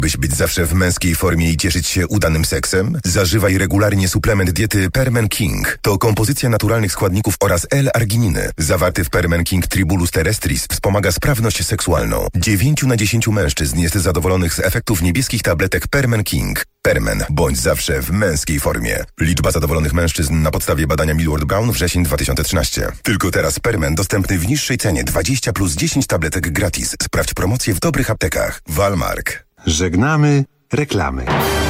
Byś być zawsze w męskiej formie i cieszyć się udanym seksem? Zażywaj regularnie suplement diety Permen King. To kompozycja naturalnych składników oraz L-argininy. Zawarty w Permen King Tribulus terrestris wspomaga sprawność seksualną. 9 na 10 mężczyzn jest zadowolonych z efektów niebieskich tabletek Permen King. Permen. Bądź zawsze w męskiej formie. Liczba zadowolonych mężczyzn na podstawie badania Millward Brown wrzesień 2013. Tylko teraz Permen dostępny w niższej cenie 20 plus 10 tabletek gratis. Sprawdź promocję w dobrych aptekach. Walmark. Żegnamy reklamy.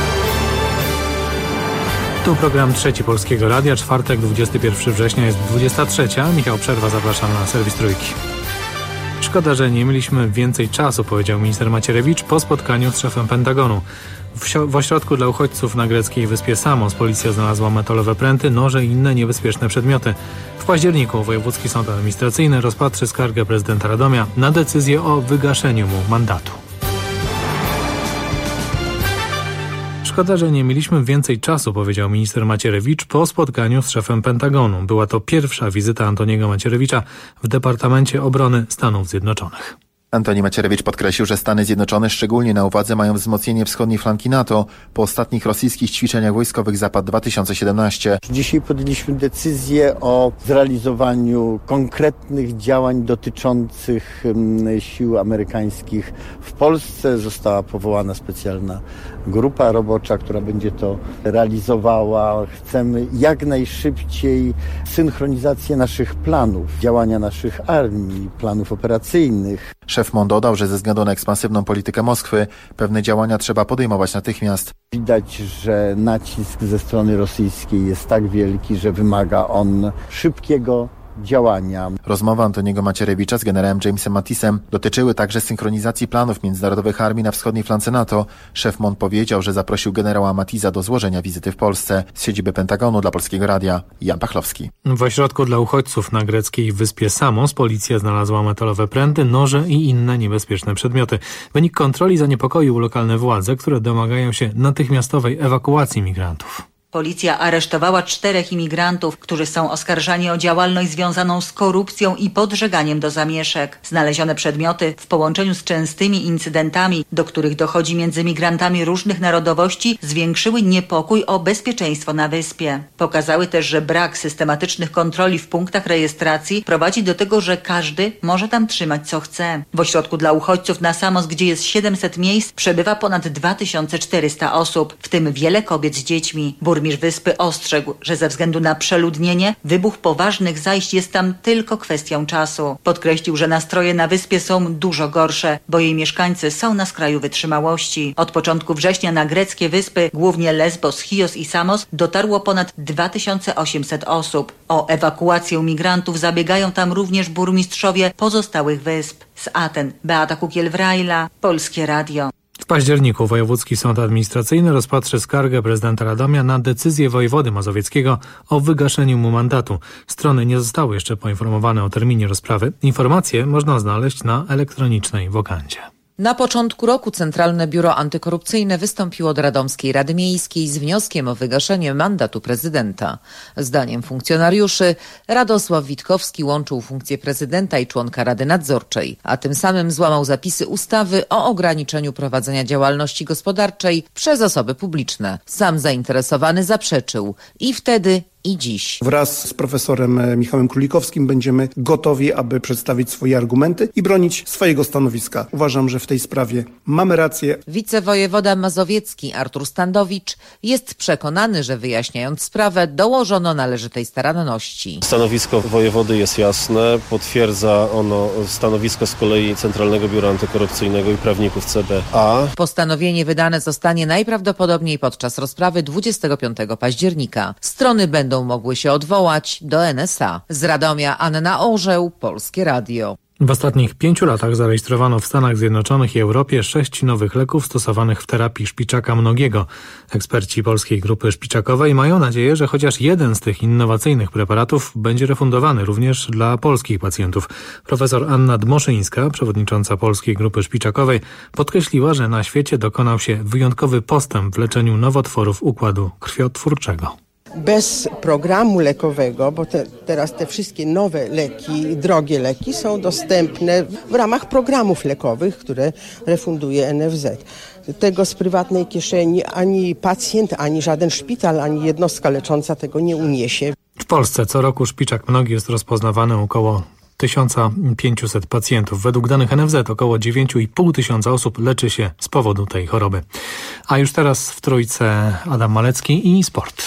Tu program Trzeci Polskiego Radia. Czwartek, 21 września, jest 23. Michał Przerwa, zapraszam na serwis Trójki. Szkoda, że nie mieliśmy więcej czasu, powiedział minister Macierewicz po spotkaniu z szefem Pentagonu. W ośrodku dla uchodźców na greckiej wyspie Samos policja znalazła metalowe pręty, noże i inne niebezpieczne przedmioty. W październiku Wojewódzki Sąd Administracyjny rozpatrzy skargę prezydenta Radomia na decyzję o wygaszeniu mu mandatu. Szkoda, że nie mieliśmy więcej czasu, powiedział minister Macierewicz po spotkaniu z szefem Pentagonu. Była to pierwsza wizyta Antoniego Macierewicza w Departamencie Obrony Stanów Zjednoczonych. Antoni Macierewicz podkreślił, że Stany Zjednoczone szczególnie na uwadze mają wzmocnienie wschodniej flanki NATO po ostatnich rosyjskich ćwiczeniach wojskowych Zapad 2017. Dzisiaj podjęliśmy decyzję o zrealizowaniu konkretnych działań dotyczących sił amerykańskich w Polsce. Została powołana specjalna grupa robocza, która będzie to realizowała. Chcemy jak najszybciej synchronizację naszych planów, działania naszych armii, planów operacyjnych. Szef MON dodał, że ze względu na ekspansywną politykę Moskwy pewne działania trzeba podejmować natychmiast. Widać, że nacisk ze strony rosyjskiej jest tak wielki, że wymaga on szybkiego działania. Rozmowa Antoniego Macierewicza z generałem Jamesem Mattisem dotyczyły także synchronizacji planów międzynarodowych armii na wschodniej flance NATO. Szef MON powiedział, że zaprosił generała Mattisa do złożenia wizyty w Polsce. Z siedziby Pentagonu dla Polskiego Radia Jan Pachlowski. W ośrodku dla uchodźców na greckiej wyspie Samos policja znalazła metalowe pręty, noże i inne niebezpieczne przedmioty. Wynik kontroli zaniepokoił lokalne władze, które domagają się natychmiastowej ewakuacji migrantów. Policja aresztowała 4 imigrantów, którzy są oskarżani o działalność związaną z korupcją i podżeganiem do zamieszek. Znalezione przedmioty w połączeniu z częstymi incydentami, do których dochodzi między migrantami różnych narodowości, zwiększyły niepokój o bezpieczeństwo na wyspie. Pokazały też, że brak systematycznych kontroli w punktach rejestracji prowadzi do tego, że każdy może tam trzymać co chce. W ośrodku dla uchodźców na Samos, gdzie jest 700 miejsc, przebywa ponad 2400 osób, w tym wiele kobiet z dziećmi. Burmistrz wyspy ostrzegł, że ze względu na przeludnienie wybuch poważnych zajść jest tam tylko kwestią czasu. Podkreślił, że nastroje na wyspie są dużo gorsze, bo jej mieszkańcy są na skraju wytrzymałości. Od początku września na greckie wyspy, głównie Lesbos, Chios i Samos, dotarło ponad 2800 osób. O ewakuację migrantów zabiegają tam również burmistrzowie pozostałych wysp. Z Aten Beata Kukiel-Wrajla, Polskie Radio. W październiku Wojewódzki Sąd Administracyjny rozpatrzy skargę prezydenta Radomia na decyzję wojewody mazowieckiego o wygaszeniu mu mandatu. Strony nie zostały jeszcze poinformowane o terminie rozprawy. Informacje można znaleźć na elektronicznej wokandzie. Na początku roku Centralne Biuro Antykorupcyjne wystąpiło do Radomskiej Rady Miejskiej z wnioskiem o wygaszenie mandatu prezydenta. Zdaniem funkcjonariuszy Radosław Witkowski łączył funkcję prezydenta i członka Rady Nadzorczej, a tym samym złamał zapisy ustawy o ograniczeniu prowadzenia działalności gospodarczej przez osoby publiczne. Sam zainteresowany zaprzeczył i wtedy i dziś. Wraz z profesorem Michałem Królikowskim będziemy gotowi, aby przedstawić swoje argumenty i bronić swojego stanowiska. Uważam, że w tej sprawie mamy rację. Wicewojewoda mazowiecki Artur Standowicz jest przekonany, że wyjaśniając sprawę dołożono należytej staranności. Stanowisko wojewody jest jasne, potwierdza ono stanowisko z kolei Centralnego Biura Antykorupcyjnego i prawników CBA. Postanowienie wydane zostanie najprawdopodobniej podczas rozprawy 25 października. Strony będą mogły się odwołać do NSA. Z Radomia Anna Orzeł, Polskie Radio. W ostatnich 5 latach zarejestrowano w Stanach Zjednoczonych i Europie 6 nowych leków stosowanych w terapii szpiczaka mnogiego. Eksperci Polskiej Grupy Szpiczakowej mają nadzieję, że chociaż jeden z tych innowacyjnych preparatów będzie refundowany również dla polskich pacjentów. Profesor Anna Dmoszyńska, przewodnicząca Polskiej Grupy Szpiczakowej, podkreśliła, że na świecie dokonał się wyjątkowy postęp w leczeniu nowotworów układu krwiotwórczego. Bez programu lekowego, bo teraz te wszystkie nowe leki, drogie leki są dostępne w ramach programów lekowych, które refunduje NFZ. tego z prywatnej kieszeni ani pacjent, ani żaden szpital, ani jednostka lecząca tego nie uniesie. W Polsce co roku szpiczak nogi jest rozpoznawany około 1500 pacjentów. Według danych NFZ około 9,5 tysiąca osób leczy się z powodu tej choroby. A już teraz w Trójce Adam Malecki i sport.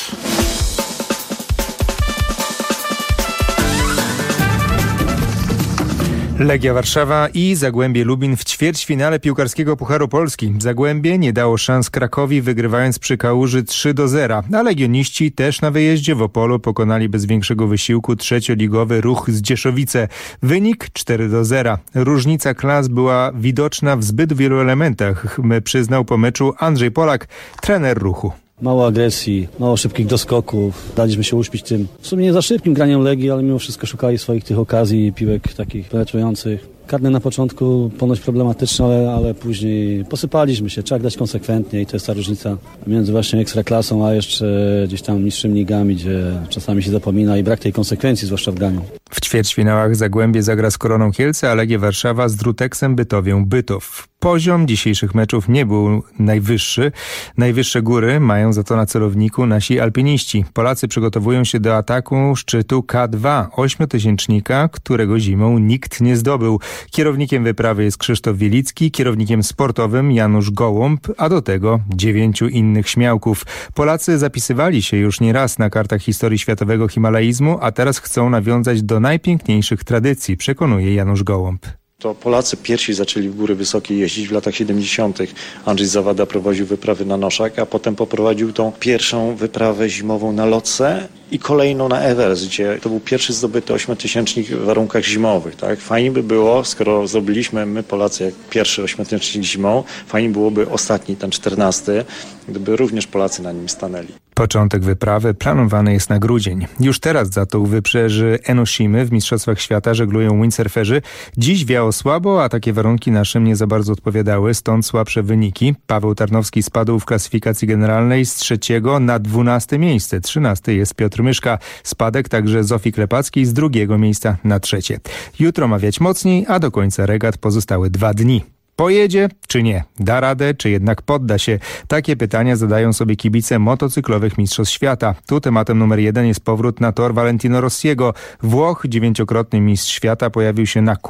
Legia Warszawa i Zagłębie Lubin w ćwierćfinale piłkarskiego Pucharu Polski. Zagłębie nie dało szans Krakowi, wygrywając przy Kałuży 3-0, a legioniści też na wyjeździe w Opolu pokonali bez większego wysiłku trzecioligowy Ruch Zdzieszowice. Wynik 4-0. Różnica klas była widoczna w zbyt wielu elementach, przyznał po meczu Andrzej Polak, trener Ruchu. Mało agresji, mało szybkich doskoków. Daliśmy się uśpić tym, w sumie nie za szybkim graniem Legii, ale mimo wszystko szukali swoich tych okazji, piłek takich penetrujących. Karne na początku ponoć problematyczne, ale później posypaliśmy się. Trzeba grać konsekwentnie i to jest ta różnica między właśnie ekstraklasą, a jeszcze gdzieś tam niższymi ligami, gdzie czasami się zapomina i brak tej konsekwencji, zwłaszcza w graniu. W ćwierćfinałach Zagłębie zagra z Koroną Kielce, a Legia Warszawa z Druteksem Bytowią Bytów. Poziom dzisiejszych meczów nie był najwyższy. Najwyższe góry mają za to na celowniku nasi alpiniści. Polacy przygotowują się do ataku szczytu K2, 8-tysięcznika, którego zimą nikt nie zdobył. Kierownikiem wyprawy jest Krzysztof Wielicki, kierownikiem sportowym Janusz Gołąb, a do tego 9 innych śmiałków. Polacy zapisywali się już nieraz na kartach historii światowego himalaizmu, a teraz chcą nawiązać do najpiękniejszych tradycji, przekonuje Janusz Gołąb. To Polacy pierwsi zaczęli w góry wysokie jeździć w latach 70. Andrzej Zawada prowadził wyprawy na Noszak, a potem poprowadził tą pierwszą wyprawę zimową na Lotse i kolejną na Everest, gdzie to był pierwszy zdobyty 8-tysięcznik w warunkach zimowych. Tak? Fajnie by było, skoro zdobyliśmy my Polacy jak pierwszy 8-tysięcznik zimą, fajnie byłoby ostatni, ten 14, gdyby również Polacy na nim stanęli. Początek wyprawy planowany jest na grudzień. Już teraz za to u wybrzeży Enoshimy w Mistrzostwach Świata żeglują windsurferzy. Dziś wiało słabo, a takie warunki naszym nie za bardzo odpowiadały, stąd słabsze wyniki. Paweł Tarnowski spadł w klasyfikacji generalnej z 3. na 12. miejsce. 13. jest Piotr Myszka. Spadek także Zofii Klepackiej z 2. miejsca na 3. Jutro ma wiać mocniej, a do końca regat pozostały 2 dni. Pojedzie czy nie? Da radę czy jednak podda się? Takie pytania zadają sobie kibice motocyklowych Mistrzostw Świata. Tu tematem numer 1 jest powrót na tor Valentino Rossiego. Włoch, 9-krotny mistrz świata, pojawił się na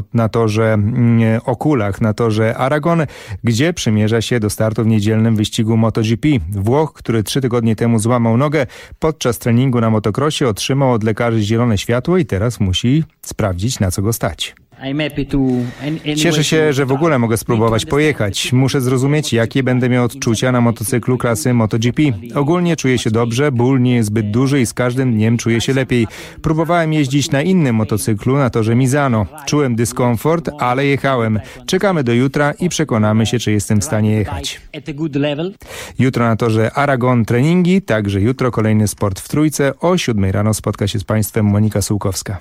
kulach na torze Aragon, gdzie przymierza się do startu w niedzielnym wyścigu MotoGP. Włoch, który 3 tygodnie temu złamał nogę, podczas treningu na motocrossie otrzymał od lekarzy zielone światło i teraz musi sprawdzić, na co go stać. Cieszę się, że w ogóle mogę spróbować pojechać. Muszę zrozumieć, jakie będę miał odczucia na motocyklu klasy MotoGP. Ogólnie czuję się dobrze, ból nie jest zbyt duży i z każdym dniem czuję się lepiej. Próbowałem jeździć na innym motocyklu, na torze Misano. Czułem dyskomfort, ale jechałem. Czekamy do jutra i przekonamy się, czy jestem w stanie jechać. Jutro na torze Aragon treningi, także jutro kolejny sport w Trójce. O 7 rano spotka się z Państwem Monika Sułkowska.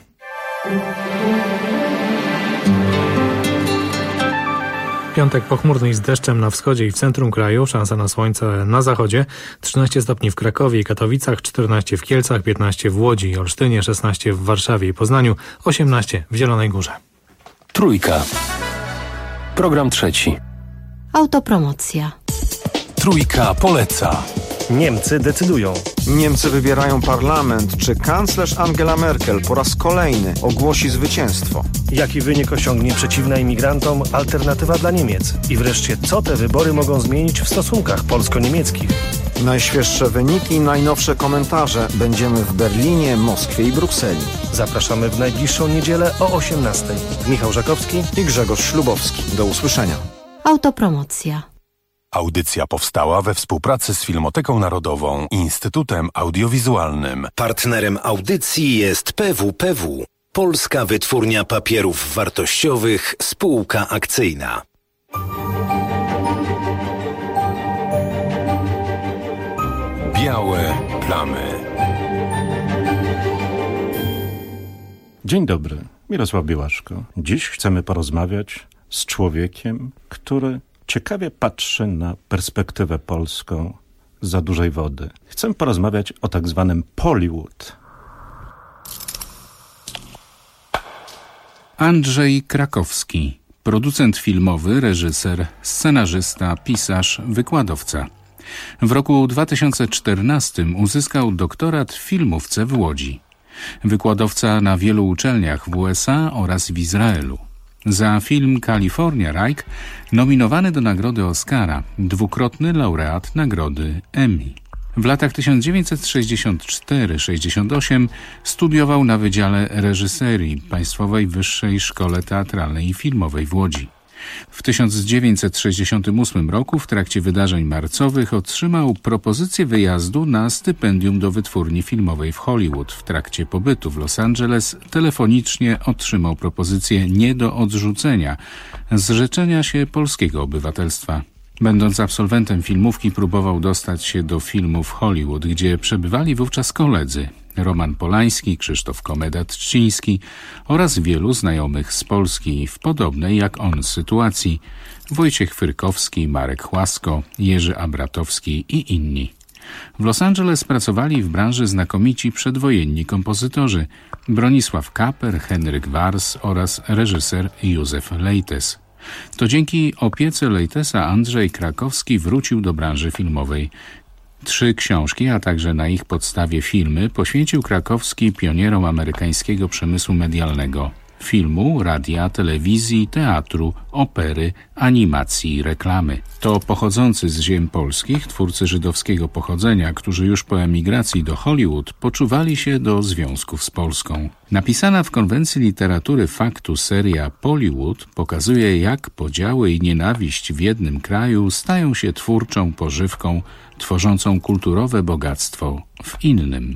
Piątek pochmurny i z deszczem na wschodzie i w centrum kraju, szansa na słońce na zachodzie, 13 stopni w Krakowie i Katowicach, 14 w Kielcach, 15 w Łodzi i Olsztynie, 16 w Warszawie i Poznaniu, 18 w Zielonej Górze. Trójka. Program trzeci. Autopromocja. Trójka poleca. Niemcy decydują. Niemcy wybierają parlament. Czy kanclerz Angela Merkel po raz kolejny ogłosi zwycięstwo? Jaki wynik osiągnie przeciwna imigrantom alternatywa dla Niemiec? I wreszcie, co te wybory mogą zmienić w stosunkach polsko-niemieckich? Najświeższe wyniki, najnowsze komentarze. Będziemy w Berlinie, Moskwie i Brukseli. Zapraszamy w najbliższą niedzielę o 18:00. Michał Żakowski i Grzegorz Ślubowski. Do usłyszenia. Autopromocja. Audycja powstała we współpracy z Filmoteką Narodową i Instytutem Audiowizualnym. Partnerem audycji jest PWPW, Polska Wytwórnia Papierów Wartościowych, spółka akcyjna. Białe plamy. Dzień dobry, Mirosław Białaszko. Dziś chcemy porozmawiać z człowiekiem, który ciekawie patrzy na perspektywę polską zza dużej wody. Chcę porozmawiać o tak zwanym Pollywood. Andrzej Krakowski, producent filmowy, reżyser, scenarzysta, pisarz, wykładowca. W roku 2014 uzyskał doktorat w filmówce w Łodzi. Wykładowca na wielu uczelniach w USA oraz w Izraelu. Za film California Reich nominowany do nagrody Oscara, dwukrotny laureat nagrody Emmy. W latach 1964-68 studiował na Wydziale Reżyserii Państwowej Wyższej Szkole Teatralnej i Filmowej w Łodzi. W 1968 roku w trakcie wydarzeń marcowych otrzymał propozycję wyjazdu na stypendium do wytwórni filmowej w Hollywood. W trakcie pobytu w Los Angeles telefonicznie otrzymał propozycję nie do odrzucenia, zrzeczenia się polskiego obywatelstwa. Będąc absolwentem filmówki próbował dostać się do filmu w Hollywood, gdzie przebywali wówczas koledzy Roman Polański, Krzysztof Komeda-Trzciński oraz wielu znajomych z Polski w podobnej jak on sytuacji: Wojciech Fyrkowski, Marek Chłasko, Jerzy Abratowski i inni. W Los Angeles pracowali w branży znakomici przedwojenni kompozytorzy Bronisław Kaper, Henryk Wars oraz reżyser Józef Lejtes. To dzięki opiece Lejtesa Andrzej Krakowski wrócił do branży filmowej. 3 książki, a także na ich podstawie filmy poświęcił Krakowski pionierom amerykańskiego przemysłu medialnego: filmu, radia, telewizji, teatru, opery, animacji i reklamy. To pochodzący z ziem polskich twórcy żydowskiego pochodzenia, którzy już po emigracji do Hollywood poczuwali się do związków z Polską. Napisana w konwencji literatury faktu seria Pollywood pokazuje, jak podziały i nienawiść w jednym kraju stają się twórczą pożywką, tworzącą kulturowe bogactwo w innym.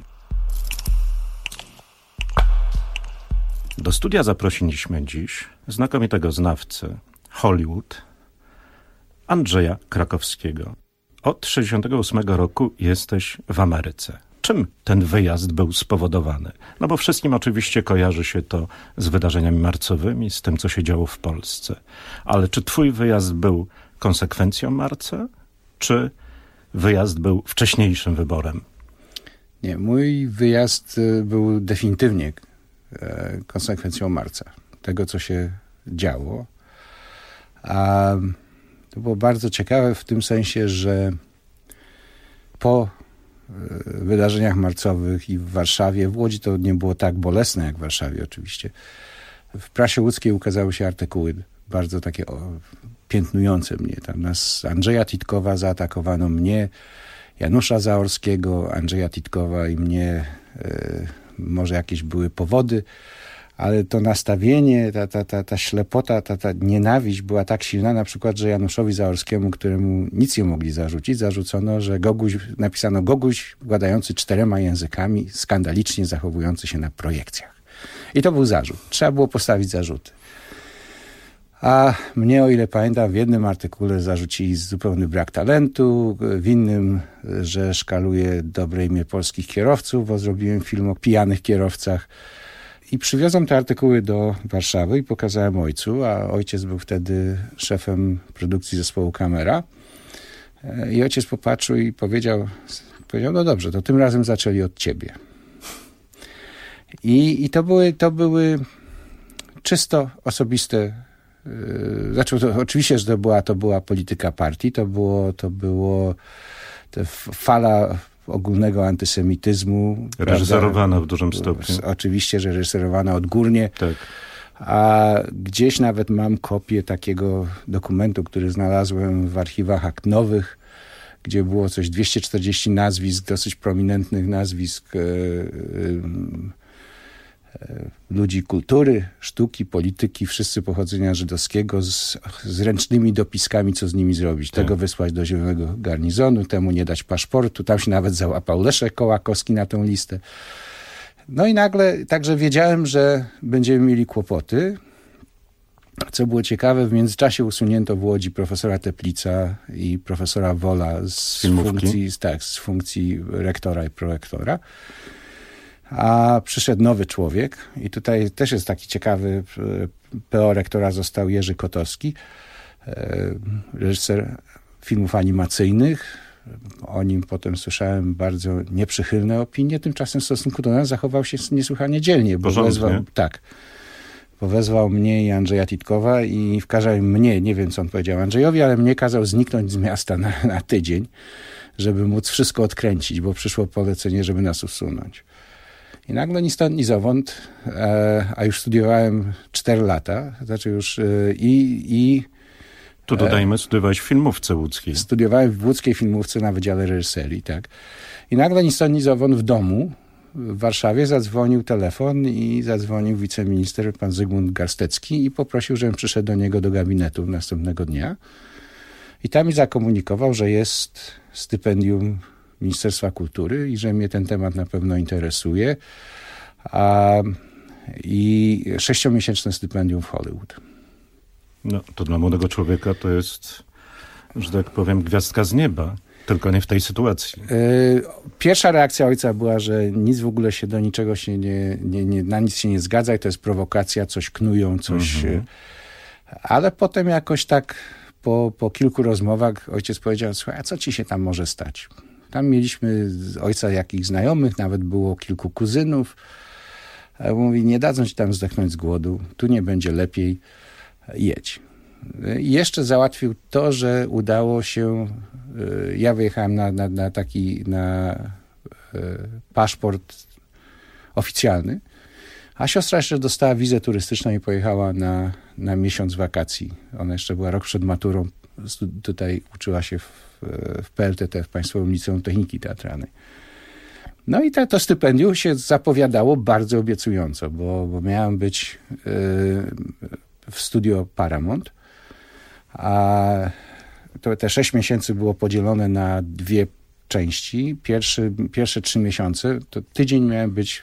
Do studia zaprosiliśmy dziś znakomitego znawcę Hollywood, Andrzeja Krakowskiego. Od 1968 roku jesteś w Ameryce. Czym ten wyjazd był spowodowany? No bo wszystkim oczywiście kojarzy się to z wydarzeniami marcowymi, z tym, co się działo w Polsce. Ale czy twój wyjazd był konsekwencją marca, czy wyjazd był wcześniejszym wyborem? Nie, mój wyjazd był definitywnie konsekwencją marca, tego, co się działo. A to było bardzo ciekawe w tym sensie, że po wydarzeniach marcowych i w Warszawie, w Łodzi to nie było tak bolesne jak w Warszawie oczywiście, w prasie łódzkiej ukazały się artykuły bardzo takie piętnujące mnie. Tam nas Andrzeja Titkowa zaatakowano, mnie, Janusza Zaorskiego, Andrzeja Titkowa i mnie. Może jakieś były powody, ale to nastawienie, ta ślepota, ta nienawiść była tak silna, na przykład, że Januszowi Zaorskiemu, któremu nic nie mogli zarzucić, zarzucono, że napisano Goguś władający 4 językami, skandalicznie zachowujący się na projekcjach. I to był zarzut. Trzeba było postawić zarzuty. A mnie, o ile pamiętam, w jednym artykule zarzucili zupełny brak talentu, w innym, że szkaluję dobre imię polskich kierowców, bo zrobiłem film o pijanych kierowcach. I przywiozłem te artykuły do Warszawy i pokazałem ojcu, a ojciec był wtedy szefem produkcji zespołu Kamera. I ojciec popatrzył i powiedział, no dobrze, to tym razem zaczęli od ciebie. I to były czysto osobiste. Znaczy, oczywiście, że to była polityka partii, to było fala ogólnego antysemityzmu. Reżyserowana prawda? W dużym stopniu. Oczywiście, że reżyserowana odgórnie. Tak. A gdzieś nawet mam kopię takiego dokumentu, który znalazłem w archiwach akt nowych, gdzie było coś 240 nazwisk, dosyć prominentnych nazwisk ludzi kultury, sztuki, polityki, wszyscy pochodzenia żydowskiego z ręcznymi dopiskami, co z nimi zrobić. Tak. Tego wysłać do Zielonego Garnizonu, temu nie dać paszportu. Tam się nawet załapał Leszek Kołakowski na tę listę. No i nagle, także wiedziałem, że będziemy mieli kłopoty. Co było ciekawe, w międzyczasie usunięto w Łodzi profesora Teplica i profesora Wola z funkcji rektora i prorektora. A przyszedł nowy człowiek i tutaj też jest taki ciekawy, PO rektora został Jerzy Kotowski, reżyser filmów animacyjnych. O nim potem słyszałem bardzo nieprzychylne opinie, tymczasem w stosunku do nas zachował się niesłychanie dzielnie. powezwał mnie i Andrzeja Titkowa i kazał mnie, nie wiem co on powiedział Andrzejowi, ale mnie kazał zniknąć z miasta na tydzień, żeby móc wszystko odkręcić, bo przyszło polecenie, żeby nas usunąć. I nagle ni stąd, ni zowąd, a już studiowałem 4 lata, znaczy już Tu dodajmy, studiowałeś w filmówce łódzkiej. Studiowałem w łódzkiej filmówce na Wydziale Reżyserii, tak. I nagle ni stąd, ni zowąd w domu w Warszawie zadzwonił telefon i zadzwonił wiceminister pan Zygmunt Garstecki i poprosił, żebym przyszedł do niego do gabinetu następnego dnia. I tam mi zakomunikował, że jest stypendium Ministerstwa Kultury i że mnie ten temat na pewno interesuje. I 6-miesięczne stypendium w Hollywood. No, to dla młodego człowieka to jest, że tak powiem, gwiazdka z nieba. Tylko nie w tej sytuacji. Pierwsza reakcja ojca była, że nic w ogóle się do niczego się na nic się nie zgadza i to jest prowokacja, coś knują, coś... Ale potem jakoś tak po kilku rozmowach ojciec powiedział, słuchaj, a co ci się tam może stać? Tam mieliśmy ojca jakichś znajomych, nawet było kilku kuzynów. A mówi, nie dadzą ci tam zdechnąć z głodu, tu nie będzie lepiej, jedź. I jeszcze załatwił to, że udało się, ja wyjechałem na taki paszport oficjalny, a siostra jeszcze dostała wizę turystyczną i pojechała na miesiąc wakacji. Ona jeszcze była rok przed maturą, tutaj uczyła się w PLTT, w Państwowym Liceum Techniki Teatralnej. No i to stypendium się zapowiadało bardzo obiecująco, bo miałem być w studio Paramount, a te 6 miesięcy było podzielone na 2 części. Pierwsze 3 miesiące, to tydzień miałem być,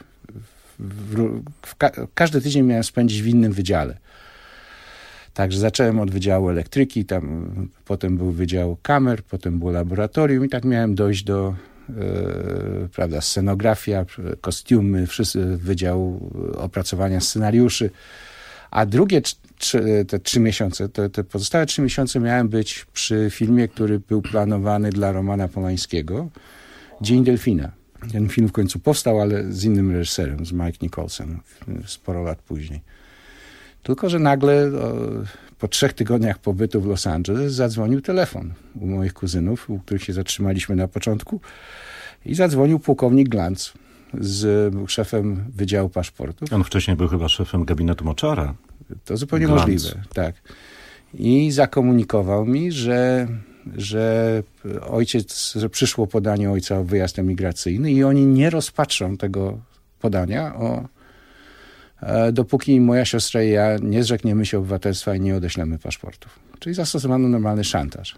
każdy tydzień miałem spędzić w innym wydziale. Także zacząłem od Wydziału Elektryki, tam potem był Wydział Kamer, potem było laboratorium i tak miałem dojść do scenografia, kostiumy, Wydział Opracowania Scenariuszy. A drugie te 3 miesiące, te pozostałe 3 miesiące miałem być przy filmie, który był planowany dla Romana Polańskiego, Dzień Delfina. Ten film w końcu powstał, ale z innym reżyserem, z Mike Nicholson, sporo lat później. Tylko że nagle po 3 tygodniach pobytu w Los Angeles zadzwonił telefon u moich kuzynów, u których się zatrzymaliśmy na początku i zadzwonił pułkownik Glantz, był szefem Wydziału Paszportów. On wcześniej był chyba szefem gabinetu Moczara. To zupełnie możliwe, tak. I zakomunikował mi, że przyszło podanie ojca o wyjazd emigracyjny i oni nie rozpatrzą tego podania, dopóki moja siostra i ja nie zrzekniemy się obywatelstwa i nie odeślemy paszportów. Czyli zastosowano normalny szantaż.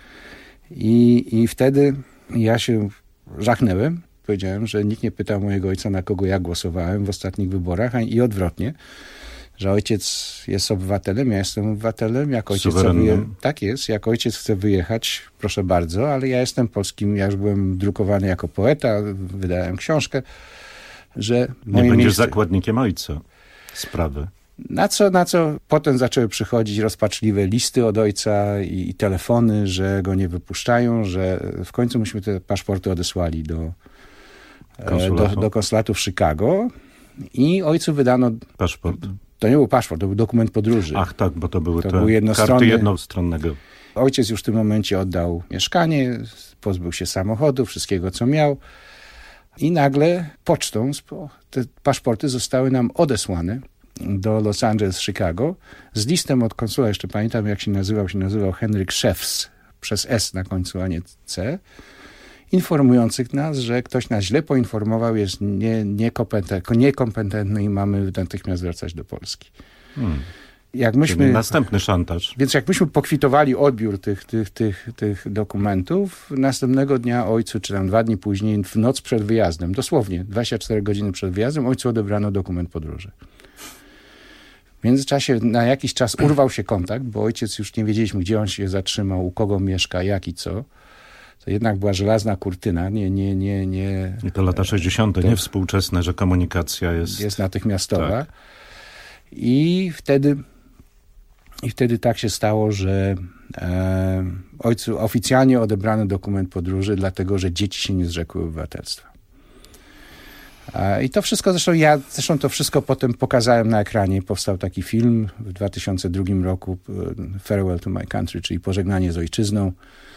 I wtedy ja się żachnęłem. Powiedziałem, że nikt nie pytał mojego ojca, na kogo ja głosowałem w ostatnich wyborach i odwrotnie, że ojciec jest obywatelem, ja jestem obywatelem, jak ojciec chce wyjechać, tak jest, jak ojciec chce wyjechać, proszę bardzo, ale ja jestem polskim, ja już byłem drukowany jako poeta, wydałem książkę, że nie będziesz zakładnikiem ojca sprawy. Na co potem zaczęły przychodzić rozpaczliwe listy od ojca i telefony, że go nie wypuszczają, że w końcu myśmy te paszporty odesłali do konsulatu w Chicago i ojcu wydano... Paszport. To nie był paszport, to był dokument podróży. Ach tak, bo to były karty jednostronnego. Ojciec już w tym momencie oddał mieszkanie, pozbył się samochodu, wszystkiego co miał i nagle pocztą te paszporty zostały nam odesłane do Los Angeles, Chicago z listem od konsula, jeszcze pamiętam jak się nazywał Henryk Szefs, przez S na końcu, a nie C, informujących nas, że ktoś nas źle poinformował, jest niekompetentny i mamy natychmiast wracać do Polski. Czyli następny szantaż. Więc jak myśmy pokwitowali odbiór tych dokumentów, następnego dnia ojcu, czy tam 2 dni później, w noc przed wyjazdem, dosłownie 24 godziny przed wyjazdem, ojcu odebrano dokument podróży. W międzyczasie na jakiś czas urwał się kontakt, bo ojciec już nie wiedzieliśmy, gdzie on się zatrzymał, u kogo mieszka, jak i co. To jednak była żelazna kurtyna, nie. I to lata 60., nie współczesne, że komunikacja jest natychmiastowa. Tak. I wtedy tak się stało, że ojcu oficjalnie odebrano dokument podróży, dlatego że dzieci się nie zrzekły obywatelstwa. I to wszystko, zresztą to wszystko potem pokazałem na ekranie. Powstał taki film w 2002 roku, Farewell to My Country, czyli Pożegnanie z ojczyzną.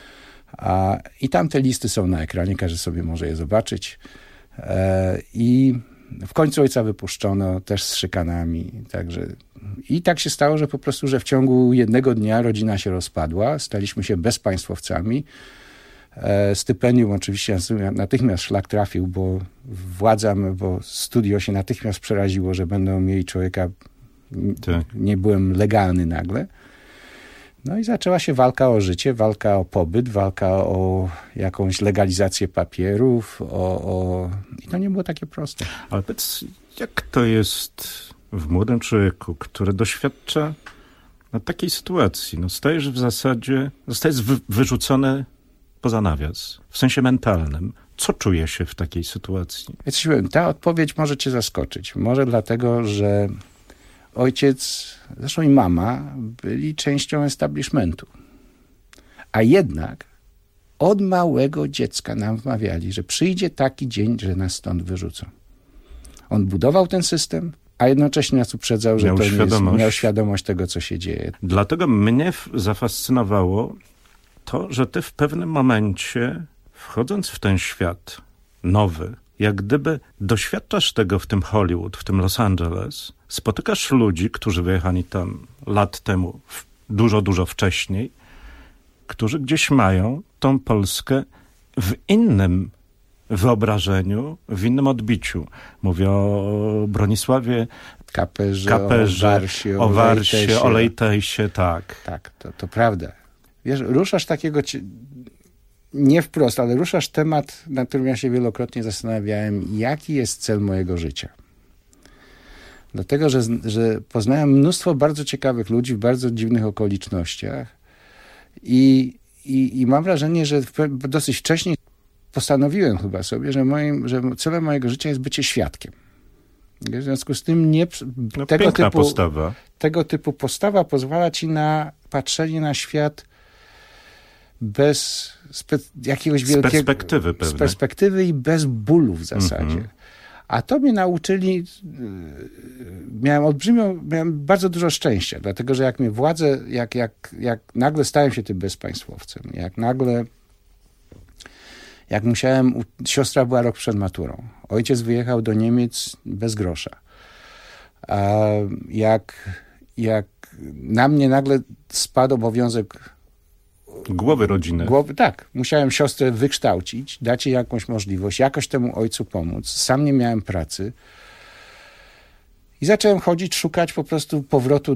I tam te listy są na ekranie, każdy sobie może je zobaczyć. I w końcu ojca wypuszczono, też z szykanami. I tak się stało, że po prostu, że w ciągu jednego dnia rodzina się rozpadła, staliśmy się bezpaństwowcami. Stypendium oczywiście natychmiast szlak trafił, bo bo studio się natychmiast przeraziło, że będą mieli człowieka, nie byłem legalny nagle. No i zaczęła się walka o życie, walka o pobyt, walka o jakąś legalizację papierów, i to nie było takie proste. Ale powiedz, jak to jest w młodym człowieku, który doświadcza takiej sytuacji? Zostajesz wyrzucony poza nawias, w sensie mentalnym. Co czuje się w takiej sytuacji? Ta odpowiedź może cię zaskoczyć. Może dlatego, że ojciec, zresztą i mama, byli częścią establishmentu. A jednak od małego dziecka nam wmawiali, że przyjdzie taki dzień, że nas stąd wyrzucą. On budował ten system, a jednocześnie nas uprzedzał, że miał świadomość tego, co się dzieje. Dlatego mnie zafascynowało to, że ty w pewnym momencie, wchodząc w ten świat nowy, jak gdyby doświadczasz tego w tym Hollywood, w tym Los Angeles, spotykasz ludzi, którzy wyjechali tam lat temu, dużo, dużo wcześniej, którzy gdzieś mają tą Polskę w innym wyobrażeniu, w innym odbiciu. Mówię o Bronisławie Kaperze, o Warsie, o Lejtejsie, tak. Tak, to prawda. Wiesz, ruszasz takiego, nie wprost, ale ruszasz temat, nad którym ja się wielokrotnie zastanawiałem, jaki jest cel mojego życia. Dlatego, że poznałem mnóstwo bardzo ciekawych ludzi w bardzo dziwnych okolicznościach i mam wrażenie, że dosyć wcześnie postanowiłem chyba sobie, że celem mojego życia jest bycie świadkiem. W związku z tym tego typu postawa pozwala ci na patrzenie na świat bez jakiegoś wielkiego... Z perspektywy i bez bólu w zasadzie. A to mnie nauczyli... Miałem bardzo dużo szczęścia, dlatego, że jak mnie władze, jak nagle stałem się tym bezpaństwowcem, jak musiałem... Siostra była rok przed maturą. Ojciec wyjechał do Niemiec bez grosza. A jak na mnie nagle spadł obowiązek głowy rodziny. Tak. Musiałem siostrę wykształcić, dać jej jakąś możliwość, jakoś temu ojcu pomóc. Sam nie miałem pracy. I zacząłem szukać po prostu powrotu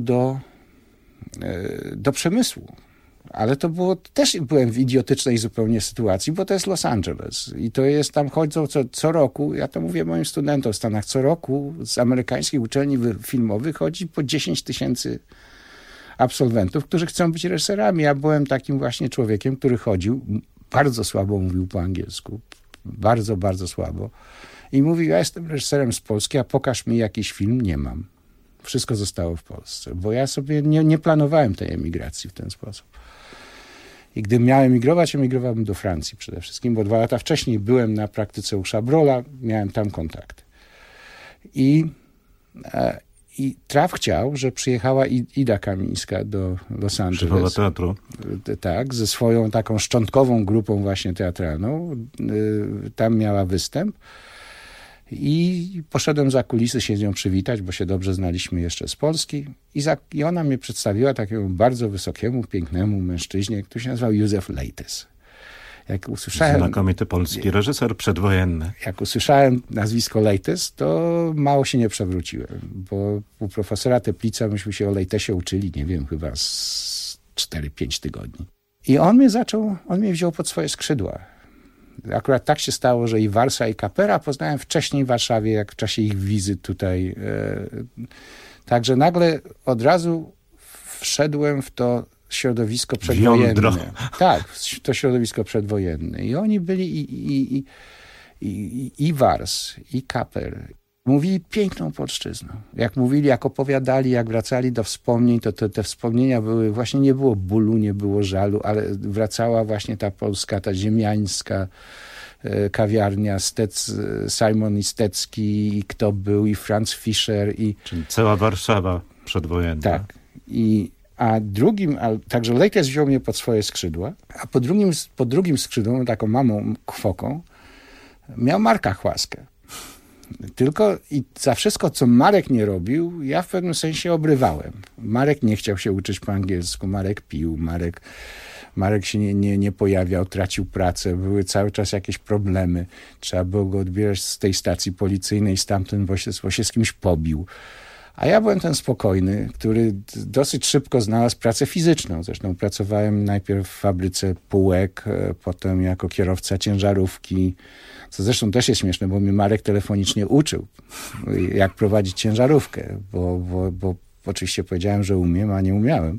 do przemysłu. Ale to było, też byłem w idiotycznej zupełnie sytuacji, bo to jest Los Angeles. I to jest, tam chodzą co roku, ja to mówię moim studentom w Stanach, co roku z amerykańskich uczelni filmowych chodzi po 10 000 absolwentów, którzy chcą być reżyserami. Ja byłem takim właśnie człowiekiem, który chodził, bardzo słabo mówił po angielsku, bardzo, bardzo słabo. I mówił, ja jestem reżyserem z Polski, a pokaż mi jakiś film, nie mam. Wszystko zostało w Polsce, bo ja sobie nie planowałem tej emigracji w ten sposób. I gdybym miał emigrowałbym do Francji przede wszystkim, bo 2 lata wcześniej byłem na praktyce u Szabrola, miałem tam kontakty. I Traf chciał, że przyjechała Ida Kamińska do Los Angeles. Szefowa teatru. Tak, ze swoją taką szczątkową grupą właśnie teatralną. Tam miała występ. I poszedłem za kulisy się z nią przywitać, bo się dobrze znaliśmy jeszcze z Polski. I ona mnie przedstawiła takiemu bardzo wysokiemu, pięknemu mężczyźnie, który się nazywał Józef Lejtes. Jak usłyszałem... Znakomity polski reżyser przedwojenny. Jak usłyszałem nazwisko Lejtes, to mało się nie przewróciłem, bo u profesora Teplica myśmy się o Lejtesie uczyli, nie wiem, chyba z 4-5 tygodni. I on mnie wziął pod swoje skrzydła. Akurat tak się stało, że i Warsa, i Kapera poznałem wcześniej w Warszawie, jak w czasie ich wizyt tutaj. Także nagle od razu wszedłem w to środowisko przedwojenne. Jądro. Tak, w to środowisko przedwojenne. I oni byli i Wars, i Kaper. Mówili piękną polszczyzną. Jak mówili, jak opowiadali, jak wracali do wspomnień, to te wspomnienia były, właśnie nie było bólu, nie było żalu, ale wracała właśnie ta Polska, ta ziemiańska, kawiarnia, Simon i Stecki, i kto był, i Franz Fischer. Czyli cała Warszawa przedwojenna. Tak. Także Leites wziął mnie pod swoje skrzydła, a po drugim skrzydłu, taką mamą kwoką, miał Marka Chłaskę. Tylko i za wszystko, co Marek nie robił, ja w pewnym sensie obrywałem. Marek nie chciał się uczyć po angielsku, Marek pił, Marek się nie pojawiał, tracił pracę, były cały czas jakieś problemy. Trzeba było go odbierać z tej stacji policyjnej, stamtąd bo się z kimś pobił. A ja byłem ten spokojny, który dosyć szybko znalazł pracę fizyczną. Zresztą pracowałem najpierw w fabryce półek, potem jako kierowca ciężarówki, co zresztą też jest śmieszne, bo mnie Marek telefonicznie uczył, jak prowadzić ciężarówkę, bo oczywiście powiedziałem, że umiem, a nie umiałem.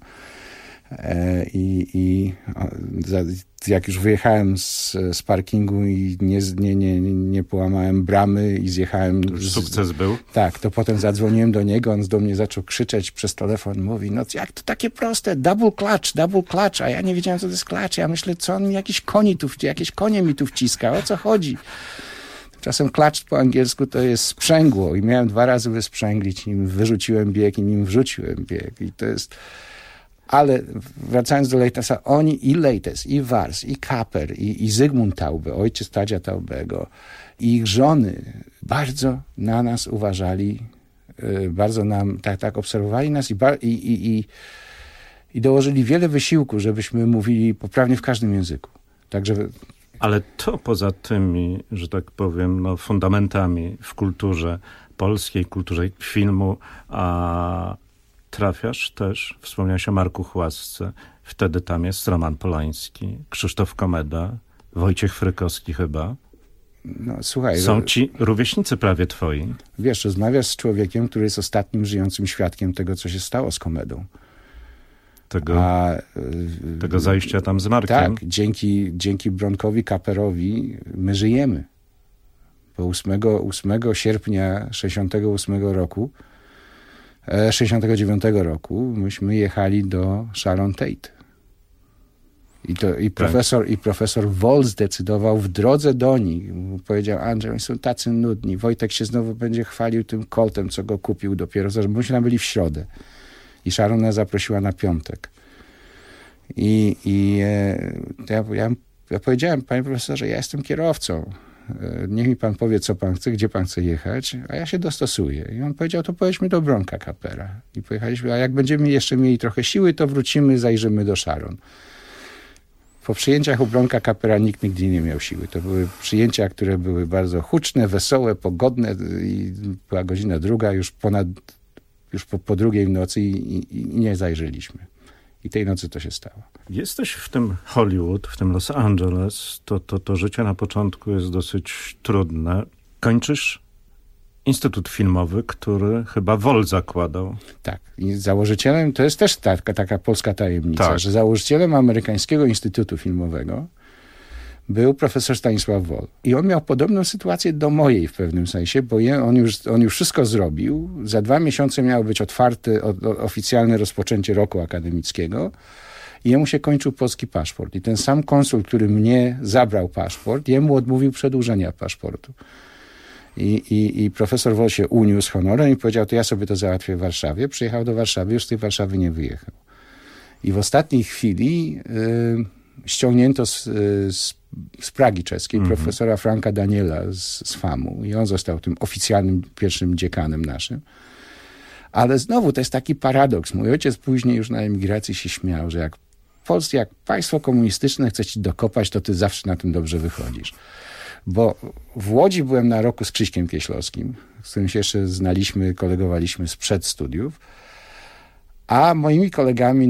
Jak już wyjechałem z parkingu i nie połamałem bramy i zjechałem... Sukces był? Tak, to potem zadzwoniłem do niego, on do mnie zaczął krzyczeć przez telefon, mówi, no jak to takie proste, double clutch, a ja nie wiedziałem, co to jest clutch, ja myślę, co on jakieś konie mi tu wciska, o co chodzi? Tymczasem clutch po angielsku to jest sprzęgło i miałem 2 razy wysprzęglić, nim wyrzuciłem bieg i nim wrzuciłem bieg i to jest... Ale wracając do Leitesa, oni i Leites, i Wars, i Kaper, i Zygmunt Taube, ojciec Tadzia Taubego, i ich żony bardzo na nas uważali, bardzo nam tak obserwowali nas i dołożyli wiele wysiłku, żebyśmy mówili poprawnie w każdym języku. Także... Ale to poza tymi, że tak powiem, fundamentami w kulturze polskiej, kulturze filmu, a trafiasz też, wspomniałeś o Marku Chłasce, wtedy tam jest Roman Polański, Krzysztof Komeda, Wojciech Frykowski chyba. No, słuchaj, są ci rówieśnicy prawie twoi. Wiesz, rozmawiasz z człowiekiem, który jest ostatnim żyjącym świadkiem tego, co się stało z Komedą. Tego zajścia tam z Markiem. Tak, dzięki Bronkowi Kaperowi my żyjemy. Bo 8 sierpnia 69 roku myśmy jechali do Sharon Tate. I profesor Woll zdecydował w drodze do nich. Powiedział, Andrzej, oni są tacy nudni. Wojtek się znowu będzie chwalił tym Coltem, co go kupił dopiero. Myśmy tam byli w środę. I Sharon nas zaprosiła na piątek. Ja powiedziałem, panie profesorze, ja jestem kierowcą. Niech mi pan powie, co pan chce, gdzie pan chce jechać, a ja się dostosuję. I on powiedział, to pojedźmy do Bronka Kapera. I pojechaliśmy, a jak będziemy jeszcze mieli trochę siły, to wrócimy, zajrzymy do Sharon. Po przyjęciach u Bronka Kapera nikt nigdy nie miał siły. To były przyjęcia, które były bardzo huczne, wesołe, pogodne i była godzina 2, już po 2 w nocy i nie zajrzeliśmy. I tej nocy to się stało. Jesteś w tym Hollywood, w tym Los Angeles. To życie na początku jest dosyć trudne. Kończysz Instytut Filmowy, który chyba Woll zakładał. Tak. I założycielem, to jest też taka polska tajemnica, że założycielem amerykańskiego Instytutu Filmowego był profesor Stanisław Woll. I on miał podobną sytuację do mojej w pewnym sensie, bo on już wszystko zrobił. Za 2 miesiące miało być otwarte oficjalne rozpoczęcie roku akademickiego i jemu się kończył polski paszport. I ten sam konsul, który mnie zabrał paszport, jemu odmówił przedłużenia paszportu. I profesor Woll się uniósł honorem i powiedział, to ja sobie to załatwię w Warszawie. Przyjechał do Warszawy, już z tej Warszawy nie wyjechał. I w ostatniej chwili ściągnięto z Pragi czeskiej profesora Franka Daniela z FAM-u i on został tym oficjalnym pierwszym dziekanem naszym. Ale znowu to jest taki paradoks. Mój ojciec później już na emigracji się śmiał, że jak państwo komunistyczne chce ci dokopać, to ty zawsze na tym dobrze wychodzisz. Bo w Łodzi byłem na roku z Krzyśkiem Kieślowskim, z którym się jeszcze znaliśmy, kolegowaliśmy sprzed studiów, a moimi kolegami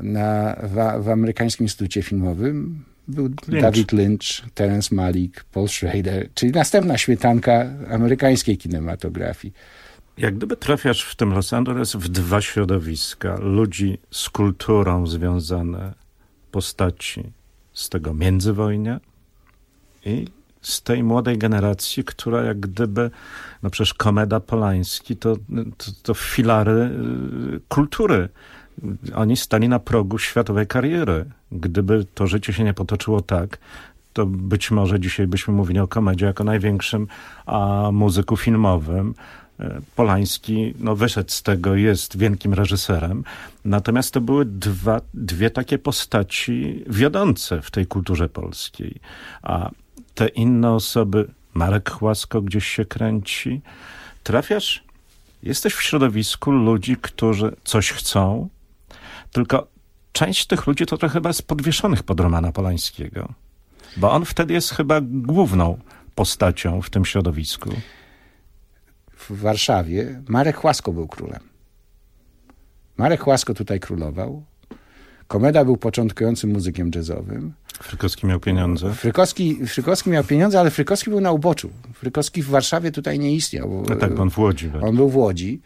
w amerykańskim Instytucie Filmowym był David Lynch, Terence Malick, Paul Schrader, czyli następna świetanka amerykańskiej kinematografii. Jak gdyby trafiasz w tym Los Angeles w 2 środowiska. Ludzi z kulturą związane postaci z tego międzywojnia i z tej młodej generacji, która jak gdyby, przecież Komeda, Polański to filary kultury. Oni stali na progu światowej kariery. Gdyby to życie się nie potoczyło tak, to być może dzisiaj byśmy mówili o Komedzie jako największym muzyku filmowym. Polański wyszedł z tego, jest wielkim reżyserem. Natomiast to były dwie takie postaci wiodące w tej kulturze polskiej. A te inne osoby, Marek Chłasko gdzieś się kręci. Trafiasz, jesteś w środowisku ludzi, którzy coś chcą, tylko część tych ludzi to trochę chyba jest podwieszonych pod Romana Polańskiego. Bo on wtedy jest chyba główną postacią w tym środowisku. W Warszawie Marek Chłasko był królem. Marek Chłasko tutaj królował. Komeda był początkującym muzykiem jazzowym. Frykowski miał pieniądze. Frykowski miał pieniądze, ale Frykowski był na uboczu. Frykowski w Warszawie tutaj nie istniał. No tak, bo on w Łodzi. On był w Łodzi,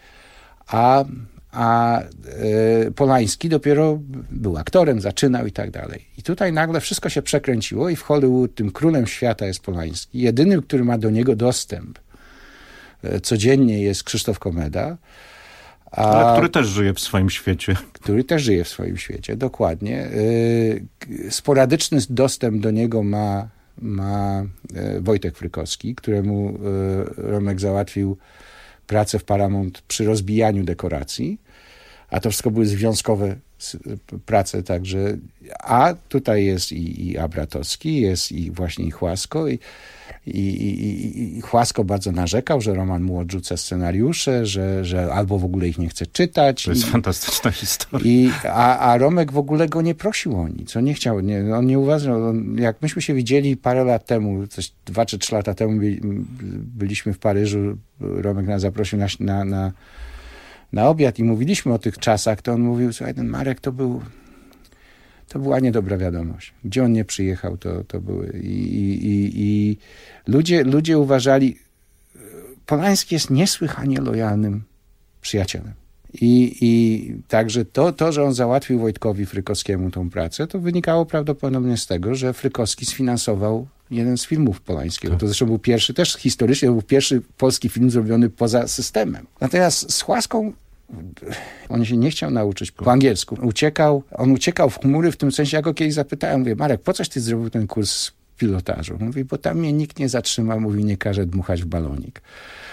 a Polański dopiero był aktorem, zaczynał i tak dalej. I tutaj nagle wszystko się przekręciło i w Hollywood tym królem świata jest Polański. Jedynym, który ma do niego dostęp codziennie jest Krzysztof Komeda. Ale który też żyje w swoim świecie. Który też żyje w swoim świecie, dokładnie. Sporadyczny dostęp do niego ma Wojtek Frykowski, któremu Romek załatwił pracę w Paramount przy rozbijaniu dekoracji, a to wszystko były związkowe prace, także a tutaj jest i Abratowski, jest i właśnie i Chłasko i Chłasko bardzo narzekał, że Roman mu odrzuca scenariusze, że albo w ogóle ich nie chce czytać. To jest fantastyczna historia. A Romek w ogóle go nie prosił o nic. On nie chciał, on nie uważał. Jak myśmy się widzieli parę lat temu, 2 czy 3 lata temu byliśmy w Paryżu, Romek nas zaprosił na obiad i mówiliśmy o tych czasach, to on mówił, słuchaj, ten Marek to była niedobra wiadomość. Gdzie on nie przyjechał, to były. I ludzie uważali, Polański jest niesłychanie lojalnym przyjacielem. I także to, że on załatwił Wojtkowi Frykowskiemu tą pracę, to wynikało prawdopodobnie z tego, że Frykowski sfinansował jeden z filmów Polańskiego. To zresztą był pierwszy, też historycznie, był pierwszy polski film zrobiony poza systemem. Natomiast z Chłaską on się nie chciał nauczyć po angielsku. On uciekał w chmury w tym sensie, jak go kiedyś zapytałem, mówię, Marek, po coś ty zrobił ten kurs pilotażu? Mówi, bo tam mnie nikt nie zatrzyma, mówi, nie każe dmuchać w balonik.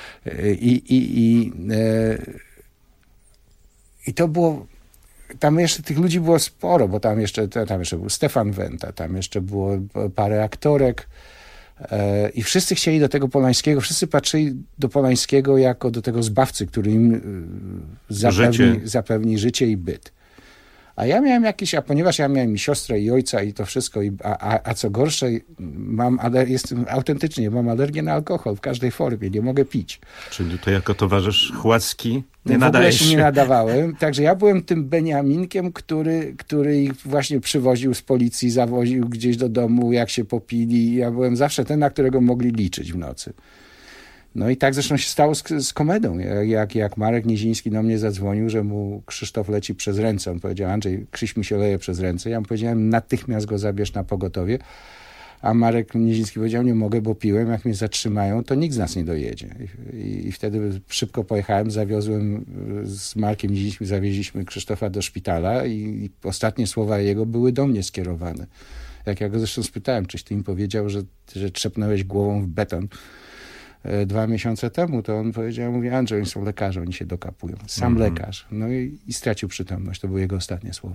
I to było, tam jeszcze tych ludzi było sporo, bo tam jeszcze był Stefan Wenta, tam jeszcze było parę aktorek i wszyscy chcieli do tego Polańskiego, wszyscy patrzyli do Polańskiego jako do tego zbawcy, który im zapewni życie i byt. A ja miałem ponieważ ja miałem i siostrę i ojca i to wszystko, a co gorsze, mam alergię na alkohol w każdej formie, nie mogę pić. Czyli to jako towarzysz Chłaski nie nadajesz się. W ogóle się nie nadawałem, także ja byłem tym Beniaminkiem, który ich właśnie przywoził z policji, zawoził gdzieś do domu, jak się popili. Ja byłem zawsze ten, na którego mogli liczyć w nocy. No i tak zresztą się stało z Komedą. Jak Marek Niziński do mnie zadzwonił, że mu Krzysztof leci przez ręce. On powiedział, Andrzej, Krzyś mi się leje przez ręce. Ja mu powiedziałem, natychmiast go zabierz na pogotowie. A Marek Niziński powiedział, nie mogę, bo piłem. Jak mnie zatrzymają, to nikt z nas nie dojedzie. I wtedy szybko pojechałem, zawiozłem z Markiem Nizińskim, zawieźliśmy Krzysztofa do szpitala i ostatnie słowa jego były do mnie skierowane. Jak ja go zresztą spytałem, czyś ty im powiedział, że trzepnąłeś głową w beton 2 miesiące temu, to on powiedział, mówi, Andrzej, oni są lekarze, oni się dokapują. Sam lekarz. No i stracił przytomność. To były jego ostatnie słowa.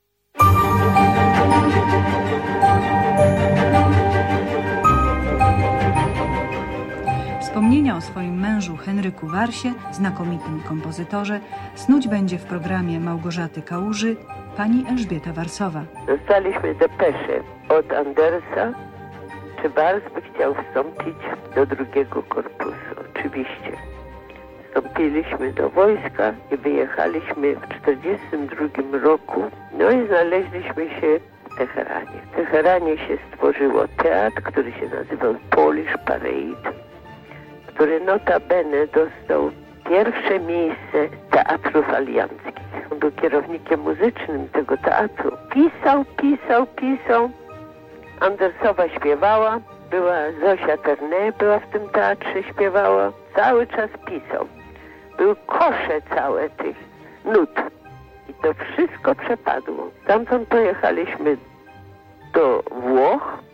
Wspomnienia o swoim mężu Henryku Warsie, znakomitym kompozytorze, snuć będzie w programie Małgorzaty Kałuży pani Elżbieta Warsowa. Dostaliśmy depeszę od Andersa, czy Wars by chciał wstąpić do 2. korpusu. Oczywiście. Wstąpiliśmy do wojska i wyjechaliśmy w 1942 roku. No i znaleźliśmy się w Teheranie. W Teheranie się stworzyło teatr, który się nazywał Polish Parade, który notabene dostał pierwsze miejsce teatrów alianckich. On był kierownikiem muzycznym tego teatru. Pisał. Andersowa śpiewała, była Zosia Ternay, była w tym teatrze, śpiewała. Cały czas pisał. Były kosze całe tych nut. I to wszystko przepadło. Stamtąd pojechaliśmy do Włoch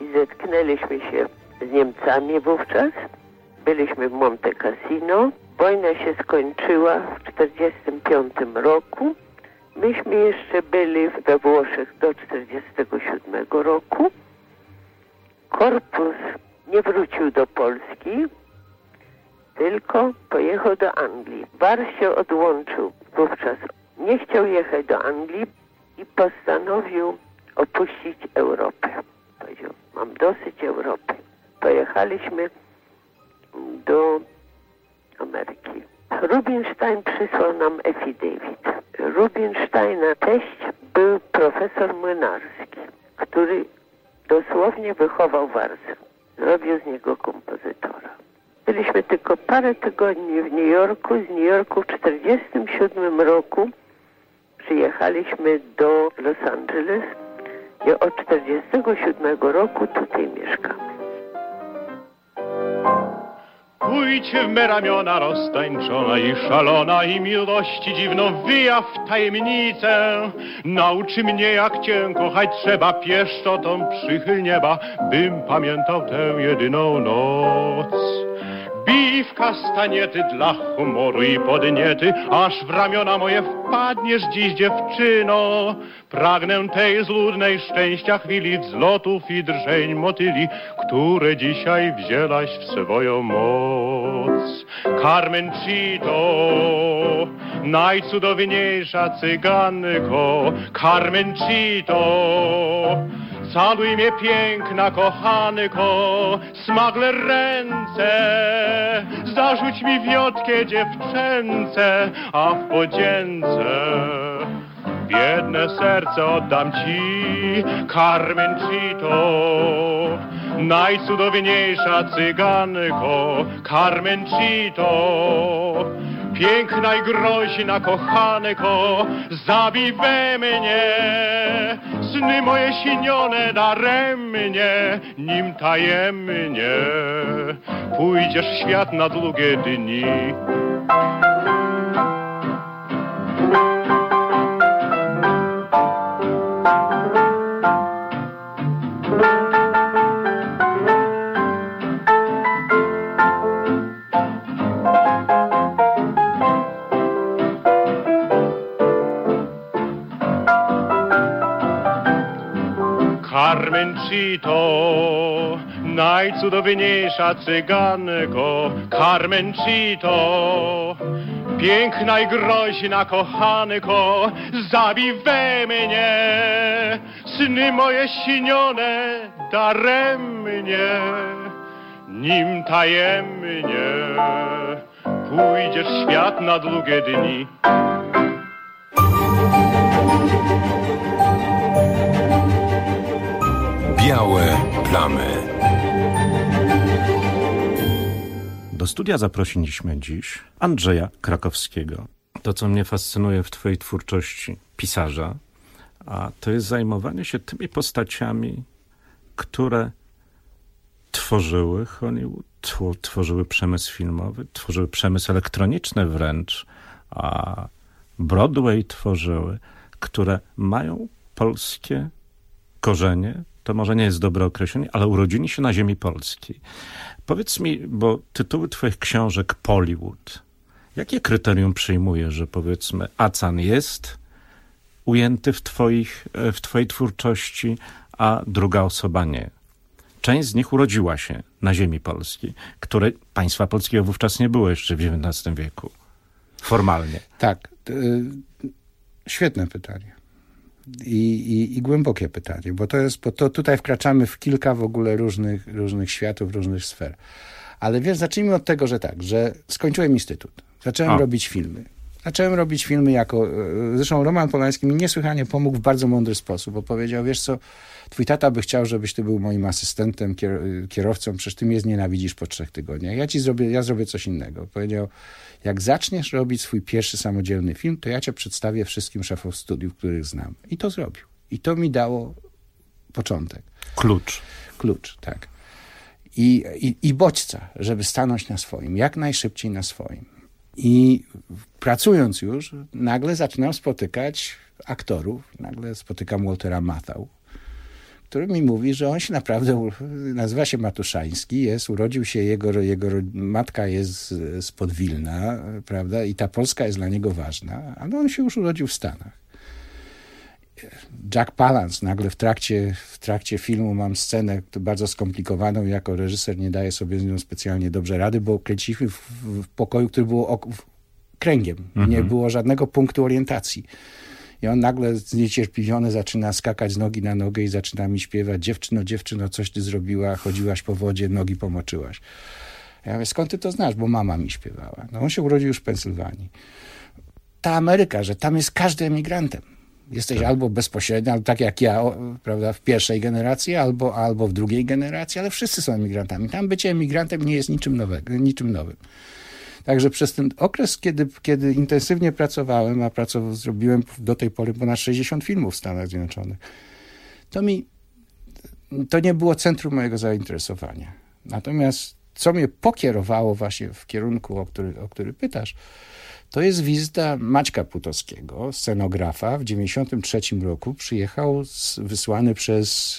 i zetknęliśmy się z Niemcami wówczas. Byliśmy w Monte Cassino. Wojna się skończyła w 1945 roku. Myśmy jeszcze byli we Włoszech do 1947 roku. Korpus nie wrócił do Polski, tylko pojechał do Anglii. Bar się odłączył wówczas. Nie chciał jechać do Anglii i postanowił opuścić Europę. Powiedział, mam dosyć Europy. Pojechaliśmy do Ameryki. Rubinstein przysłał nam affidavit. Rubinsteina teść był profesor Młynarski, który dosłownie wychował Warsę. Zrobił z niego kompozytora. Byliśmy tylko parę tygodni w New Yorku. Z New Yorku w 1947 roku przyjechaliśmy do Los Angeles i od 1947 roku tutaj mieszkamy. Pójdź w me ramiona roztańczona i szalona i miłości dziwną wyjaw tajemnicę. Naucz mnie jak cię kochać trzeba, pieszczotą przychyl nieba, bym pamiętał tę jedyną noc. Bij w kastaniety dla humoru i podniety, aż w ramiona moje wpadniesz dziś, dziewczyno. Pragnę tej zludnej szczęścia chwili, wzlotów i drżeń motyli, które dzisiaj wzięłaś w swoją moc. Carmencito, najcudowniejsza cyganko, Carmencito, caluj mnie piękna kochanko, smagle ręce, zarzuć mi wiotkie dziewczęce, a w podzięce biedne serce oddam ci, Carmencito, najcudowniejsza cyganko, Carmencito, piękna i groźna kochanko, zabij we mnie sny moje sinione daremnie, nim tajemnie pójdziesz w świat na długie dni. Carmencito, najcudowniejsza cyganko, Carmencito, piękna i groźna kochanko, zabij we mnie sny moje sinione daremnie, nim tajemnie pójdziesz w świat na długie dni. Białe plamy. Do studia zaprosiliśmy dziś Andrzeja Krakowskiego. To, co mnie fascynuje w twojej twórczości pisarza, a to jest zajmowanie się tymi postaciami, które tworzyły Hollywood, tworzyły przemysł filmowy, tworzyły przemysł elektroniczny wręcz, a Broadway tworzyły, które mają polskie korzenie. To może nie jest dobre określenie, ale urodzili się na ziemi polskiej. Powiedz mi, bo tytuły twoich książek Pollywood, jakie kryterium przyjmujesz, że powiedzmy Acan jest ujęty w twojej twórczości, a druga osoba nie? Część z nich urodziła się na ziemi polskiej, której państwa polskiego wówczas nie było jeszcze w XIX wieku. Formalnie. Tak. Świetne pytanie. I głębokie pytanie, bo to tutaj wkraczamy w kilka w ogóle różnych światów, różnych sfer. Ale wiesz, zacznijmy od tego, że skończyłem instytut. Zacząłem robić filmy. Zresztą Roman Polański mi niesłychanie pomógł w bardzo mądry sposób, bo powiedział, wiesz co, twój tata by chciał, żebyś ty był moim asystentem, kierowcą, przecież ty mnie znienawidzisz po 3 tygodniach. Ja zrobię coś innego. Powiedział, jak zaczniesz robić swój pierwszy samodzielny film, to ja cię przedstawię wszystkim szefom studiów, których znam. I to zrobił. I to mi dało początek. Klucz, tak. I bodźca, żeby stanąć na swoim, jak najszybciej na swoim. I pracując już, nagle zaczynam spotykać aktorów. Nagle spotykam Waltera Matthau, który mi mówi, że on się naprawdę nazywa się Matuszański, urodził się, jego matka jest spod Wilna, prawda, i ta Polska jest dla niego ważna, ale on się już urodził w Stanach. Jack Palance, nagle w trakcie filmu mam scenę bardzo skomplikowaną, jako reżyser nie daję sobie z nią specjalnie dobrze rady, bo kręciliśmy w pokoju, który był kręgiem. Nie było żadnego punktu orientacji. I on nagle zniecierpliwiony zaczyna skakać z nogi na nogę i zaczyna mi śpiewać: dziewczyno, coś ty zrobiła, chodziłaś po wodzie, nogi pomoczyłaś. Ja mówię: skąd ty to znasz? Bo mama mi śpiewała. No on się urodził już w Pensylwanii. Ta Ameryka, że tam jest każdy emigrantem. Jesteś albo bezpośrednio, albo tak jak ja, prawda, w pierwszej generacji, albo w drugiej generacji, ale wszyscy są emigrantami. Tam bycie emigrantem nie jest niczym nowym. Także przez ten okres, kiedy intensywnie pracowałem, zrobiłem do tej pory ponad 60 filmów w Stanach Zjednoczonych, to nie było centrum mojego zainteresowania. Natomiast co mnie pokierowało właśnie w kierunku, o który pytasz, to jest wizyta Maćka Putowskiego, scenografa. W 1993 roku przyjechał wysłany przez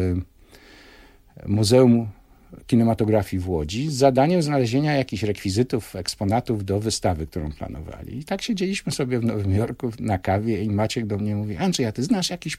Muzeum Kinematografii w Łodzi z zadaniem znalezienia jakichś rekwizytów, eksponatów do wystawy, którą planowali. I tak siedzieliśmy sobie w Nowym Jorku na kawie i Maciek do mnie mówi: Andrzej, a ty znasz jakichś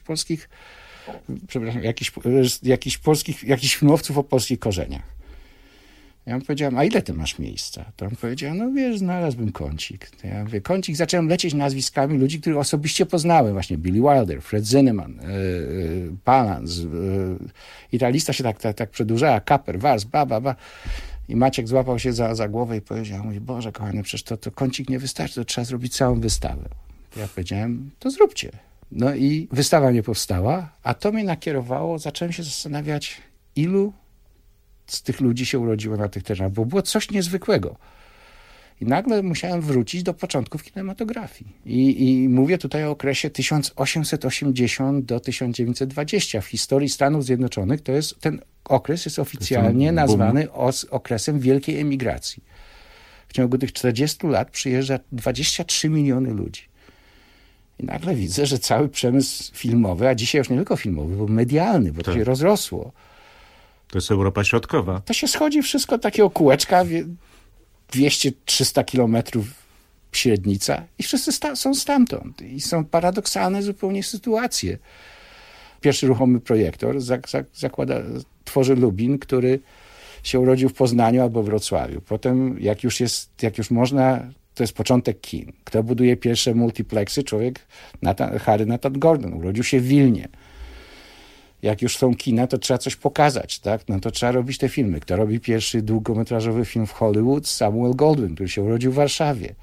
jakichś filmowców o polskich korzeniach? Ja mu powiedziałem: a ile ty masz miejsca? To on powiedział: no wiesz, znalazłbym kącik. To ja mówię: kącik, zacząłem lecieć nazwiskami ludzi, których osobiście poznałem. Właśnie Billy Wilder, Fred Zinnemann, Palance. I ta lista się tak przedłużała. Kaper, Wars, ba. I Maciek złapał się za głowę i powiedział: mówi: Boże kochany, przecież to kącik nie wystarczy, to trzeba zrobić całą wystawę. To ja powiedziałem: to zróbcie. No i wystawa nie powstała, a to mnie nakierowało. Zacząłem się zastanawiać, ilu z tych ludzi się urodziło na tych terenach, bo było coś niezwykłego. I nagle musiałem wrócić do początków kinematografii. I mówię tutaj o okresie 1880 do 1920. W historii Stanów Zjednoczonych ten okres jest oficjalnie nazwany okresem wielkiej emigracji. W ciągu tych 40 lat przyjeżdża 23 miliony ludzi. I nagle widzę, że cały przemysł filmowy, a dzisiaj już nie tylko filmowy, bo medialny, bo to się rozrosło. To jest Europa Środkowa. To się schodzi wszystko takiego kółeczka, 200-300 kilometrów średnica i wszyscy są stamtąd. I są paradoksalne zupełnie sytuacje. Pierwszy ruchomy projektor tworzy Lubin, który się urodził w Poznaniu albo w Wrocławiu. Potem jak już można, to jest początek kin. Kto buduje pierwsze multiplexy? Harry Nathan Gordon. Urodził się w Wilnie. Jak już są kina, to trzeba coś pokazać, tak? No to trzeba robić te filmy. Kto robi pierwszy długometrażowy film w Hollywood? Samuel Goldwyn, który się urodził w Warszawie.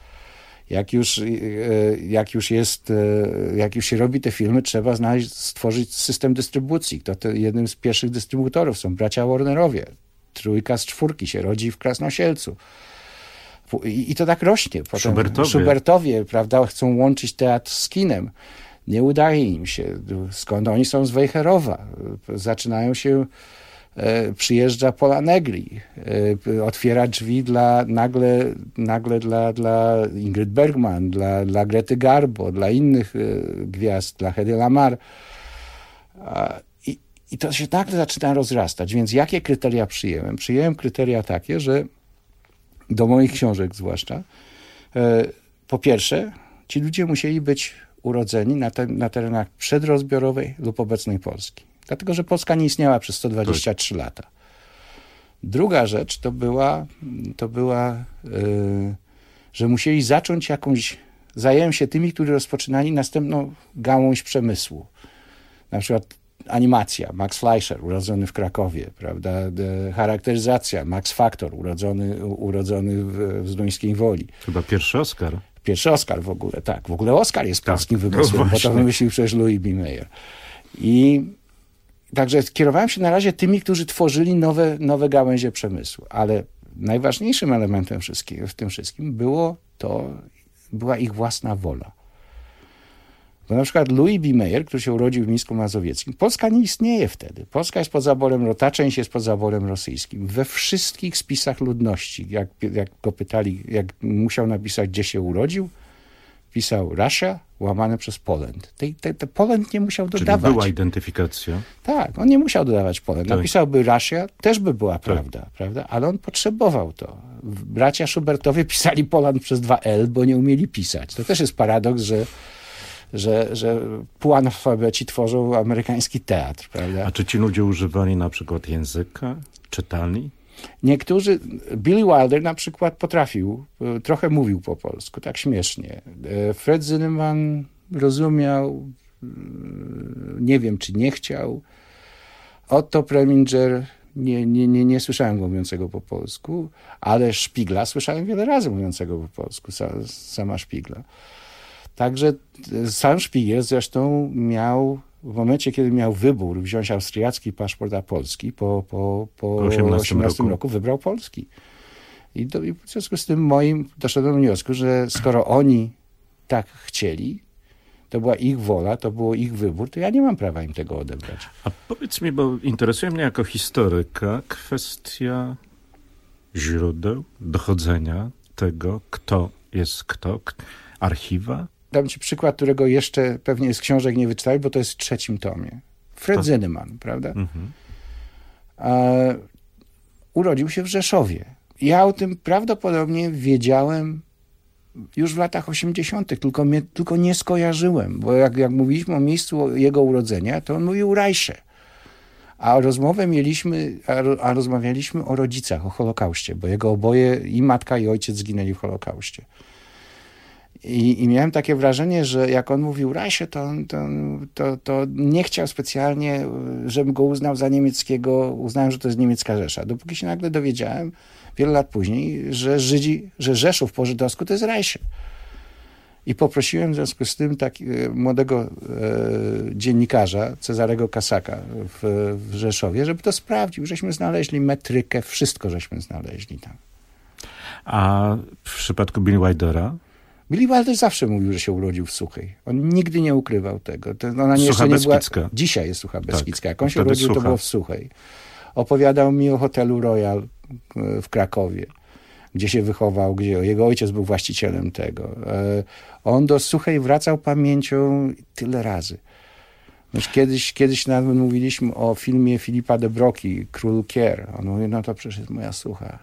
Jak już się robi te filmy, trzeba stworzyć system dystrybucji. Jednym z pierwszych dystrybutorów są bracia Warnerowie. 3 z 4 się rodzi w Krasnosielcu. I to tak rośnie. Potem Schubertowie, prawda, chcą łączyć teatr z kinem. Nie udaje im się. Skąd oni są? Z Wejherowa. Przyjeżdża Pola Negri. Otwiera drzwi nagle dla Ingrid Bergman, dla Grety Garbo, dla innych gwiazd, dla Hedy Lamarr. I to się nagle zaczyna rozrastać. Więc jakie kryteria przyjęłem? Przyjęłem kryteria takie, że do moich książek zwłaszcza, po pierwsze, ci ludzie musieli być urodzeni na terenach przedrozbiorowej lub obecnej Polski. Dlatego, że Polska nie istniała przez 123 lata. Druga rzecz to była, że musieli zająłem się tymi, którzy rozpoczynali następną gałąź przemysłu. Na przykład animacja, Max Fleischer, urodzony w Krakowie, prawda? Charakteryzacja, Max Factor, urodzony w Zduńskiej Woli. Chyba pierwszy Oscar. Pierwszy Oscar w ogóle, tak. W ogóle Oscar jest polskim wymysłem, bo to wymyślił przecież Louis B. Mayer. I także kierowałem się na razie tymi, którzy tworzyli nowe gałęzie przemysłu. Ale najważniejszym elementem w tym wszystkim była ich własna wola. Bo na przykład Louis B. Mayer, który się urodził w Mińsku Mazowieckim, Polska nie istnieje wtedy. Polska jest pod zaborem, ta część jest pod zaborem rosyjskim. We wszystkich spisach ludności, jak go pytali, jak musiał napisać, gdzie się urodził, pisał Russia, łamane przez Poland. Te Poland nie musiał dodawać. Czyli była identyfikacja. Tak, on nie musiał dodawać Poland. Tak. Napisałby Russia, też by była prawda? Ale on potrzebował to. Bracia Schubertowie pisali Poland przez 2 L, bo nie umieli pisać. To też jest paradoks, że półanalfabeci tworzą amerykański teatr, prawda? A czy ci ludzie używali na przykład języka? Czytali? Niektórzy, Billy Wilder na przykład potrafił, trochę mówił po polsku, tak śmiesznie. Fred Zinnemann rozumiał, nie wiem czy nie chciał. Otto Preminger, nie słyszałem go mówiącego po polsku, ale Szpigla słyszałem wiele razy mówiącego po polsku, sama Szpigla. Także sam Szpigiel zresztą miał, w momencie, kiedy miał wybór wziąć austriacki paszport, a polski, po 18 roku wybrał polski. I w związku z tym doszedłem do wniosku, że skoro oni tak chcieli, to była ich wola, to było ich wybór, to ja nie mam prawa im tego odebrać. A powiedz mi, bo interesuje mnie jako historyka kwestia źródeł, dochodzenia tego, kto jest kto, archiwa. Dam ci przykład, którego jeszcze pewnie z książek nie wyczytałeś, bo to jest w 3. tomie. Fred Zinnemann, prawda? Mhm. Urodził się w Rzeszowie. Ja o tym prawdopodobnie wiedziałem już w latach 80., tylko nie skojarzyłem, bo jak mówiliśmy o miejscu jego urodzenia, to on mówił Reisze. A rozmawialiśmy o rodzicach, o Holokauście, bo jego oboje, i matka, i ojciec zginęli w Holokauście. I miałem takie wrażenie, że jak on mówił Reisze, to nie chciał specjalnie, żebym go uznał za niemieckiego, uznałem, że to jest niemiecka Rzesza. Dopóki się nagle dowiedziałem, wiele lat później, że Rzeszów po żydowsku to jest Reisze. I poprosiłem w związku z tym młodego dziennikarza, Cezarego Kasaka w Rzeszowie, żeby to sprawdził. Żeśmy znaleźli metrykę, wszystko żeśmy znaleźli tam. A w przypadku Billy Wildera? Billy Wilder zawsze mówił, że się urodził w Suchej. On nigdy nie ukrywał tego. Sucha Beskidzka. Dzisiaj jest Sucha Beskidzka. Jak on się urodził, to było w Suchej. Opowiadał mi o hotelu Royal w Krakowie, gdzie się wychował, gdzie jego ojciec był właścicielem tego. On do Suchej wracał pamięcią tyle razy. Kiedyś nawet mówiliśmy o filmie Filipa de Broki, Król Kier. On mówi, no to przecież jest moja Sucha.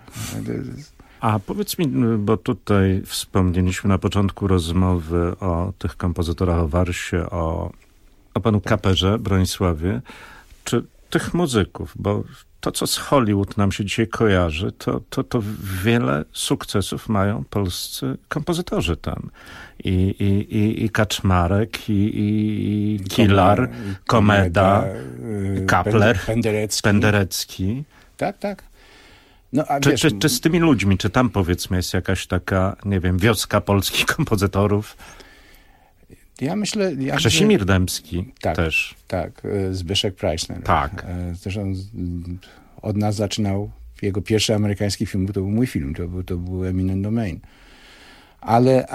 A powiedz mi, bo tutaj wspomnieliśmy na początku rozmowy o tych kompozytorach, o Warsie, o panu Kaperze, Bronisławie, czy tych muzyków, bo to, co z Hollywood nam się dzisiaj kojarzy, to wiele sukcesów mają polscy kompozytorzy tam. I Kaczmarek, i Kilar, Komeda, Kapler, Penderecki. Tak. No, a czy z tymi ludźmi, czy tam powiedzmy jest jakaś taka, nie wiem, wioska polskich kompozytorów? Ja myślę... Krzesimir Dębski też. Tak, Zbyszek Preissner. Tak. Zresztą od nas zaczynał, jego pierwszy amerykański film, to był mój film, to był Eminent Domain. Ale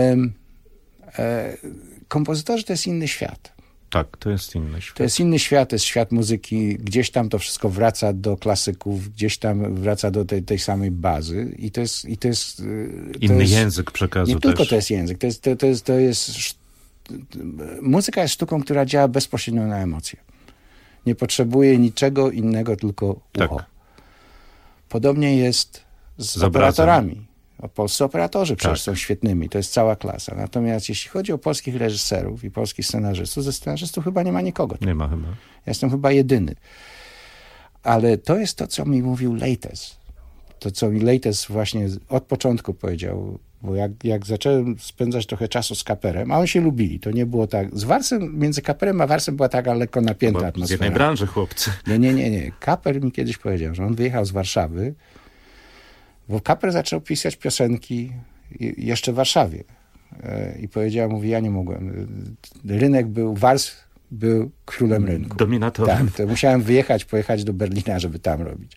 kompozytorzy to jest inny świat. Tak, to jest inny świat. To jest inny świat, to jest świat muzyki. Gdzieś tam to wszystko wraca do klasyków, gdzieś tam wraca do tej samej bazy. I to jest inny język przekazu nie też. Tylko to jest język. To jest muzyka jest sztuką, która działa bezpośrednio na emocje. Nie potrzebuje niczego innego, tylko ucho. Tak. Podobnie jest z operatorami. Polscy operatorzy przecież są świetnymi, to jest cała klasa. Natomiast jeśli chodzi o polskich reżyserów i polskich scenarzystów, ze scenarzystów chyba nie ma nikogo. Nie ma chyba. Ja jestem chyba jedyny. Ale to jest to, co mi mówił Leites. To, co mi Leites właśnie od początku powiedział, bo jak zacząłem spędzać trochę czasu z Kaperem, a oni się lubili, to nie było tak... Z Warsem, między Kaperem a Warsem była taka lekko napięta atmosfera. Z jednej branży, chłopcy. Nie. Kaper mi kiedyś powiedział, że on wyjechał z Warszawy, bo Kaper zaczął pisać piosenki jeszcze w Warszawie. I powiedział, mówi, ja nie mogłem. Rynek Wars był królem rynku. Dominatorem. Tak, to musiałem pojechać do Berlina, żeby tam robić.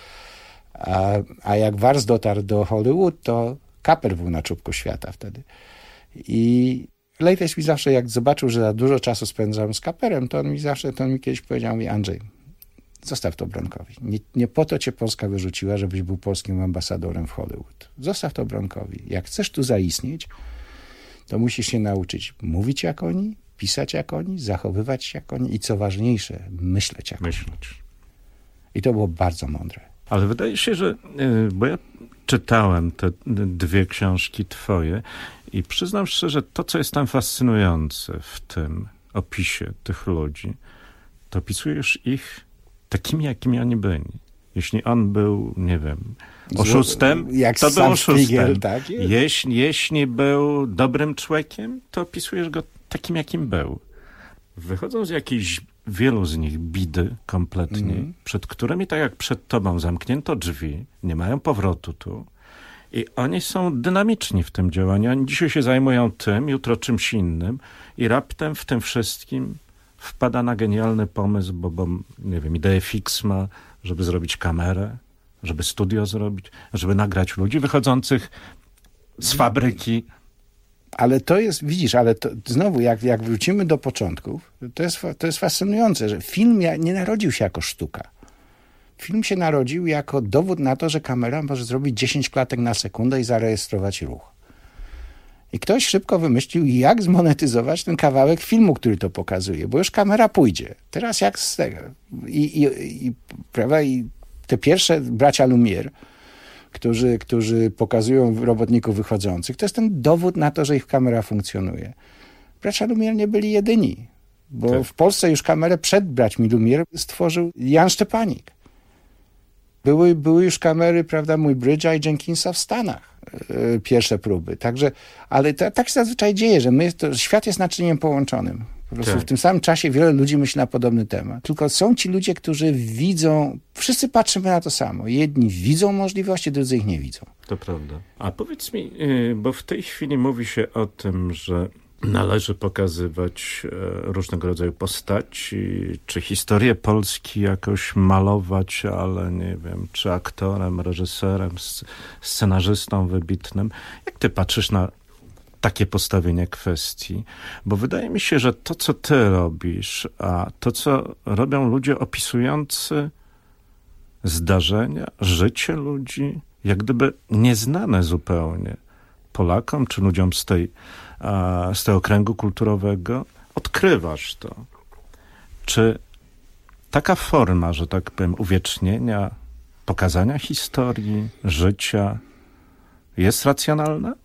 A jak Wars dotarł do Hollywood, to Kaper był na czubku świata wtedy. I Leites mi zawsze, jak zobaczył, że za dużo czasu spędzam z Kaperem, to on mi kiedyś powiedział, Andrzej, zostaw to Bronkowi. Nie po to cię Polska wyrzuciła, żebyś był polskim ambasadorem w Hollywood. Zostaw to Bronkowi. Jak chcesz tu zaistnieć, to musisz się nauczyć mówić jak oni, pisać jak oni, zachowywać się jak oni i co ważniejsze, myśleć jak oni. I to było bardzo mądre. Ale wydaje się, że, bo ja czytałem te 2 książki twoje i przyznam szczerze, to co jest tam fascynujące w tym opisie tych ludzi, to opisujesz ich takimi, jakimi oni byli. Jeśli on był, nie wiem, oszustem, to był oszustem. Tak? Jeśli był dobrym człowiekiem, to opisujesz go takim, jakim był. Wychodzą z jakiejś, wielu z nich bidy kompletnie, przed którymi, tak jak przed tobą, zamknięto drzwi, nie mają powrotu tu. I oni są dynamiczni w tym działaniu. Oni dzisiaj się zajmują tym, jutro czymś innym i raptem w tym wszystkim wpada na genialny pomysł, bo nie wiem, ideę fix ma, żeby zrobić kamerę, żeby studio zrobić, żeby nagrać ludzi wychodzących z fabryki. Ale to jest, widzisz, ale to znowu, jak wrócimy do początków, to jest fascynujące, że film nie narodził się jako sztuka. Film się narodził jako dowód na to, że kamera może zrobić 10 klatek na sekundę i zarejestrować ruch. I ktoś szybko wymyślił, jak zmonetyzować ten kawałek filmu, który to pokazuje, bo już kamera pójdzie. Teraz jak z tego? Prawda? I te pierwsze bracia Lumière, którzy pokazują robotników wychodzących, to jest ten dowód na to, że ich kamera funkcjonuje. Bracia Lumière nie byli jedyni, bo w Polsce już kamerę przed braćmi Lumière stworzył Jan Szczepanik. Były już kamery, prawda, mój Brydge'a i Jenkinsa w Stanach. Pierwsze próby. Także, ale tak się zazwyczaj dzieje, że świat jest naczyniem połączonym. Po prostu w tym samym czasie wiele ludzi myśli na podobny temat. Tylko są ci ludzie, którzy widzą, wszyscy patrzymy na to samo. Jedni widzą możliwości, drudzy ich nie widzą. To prawda. A powiedz mi, bo w tej chwili mówi się o tym, że należy pokazywać różnego rodzaju postaci, czy historię Polski jakoś malować, ale nie wiem, czy aktorem, reżyserem, scenarzystą wybitnym. Jak ty patrzysz na takie postawienie kwestii? Bo wydaje mi się, że to, co ty robisz, a to, co robią ludzie opisujący zdarzenia, życie ludzi, jak gdyby nieznane zupełnie Polakom, czy ludziom z tego kręgu kulturowego, odkrywasz to. Czy taka forma, że tak powiem, uwiecznienia, pokazania historii, życia jest racjonalna?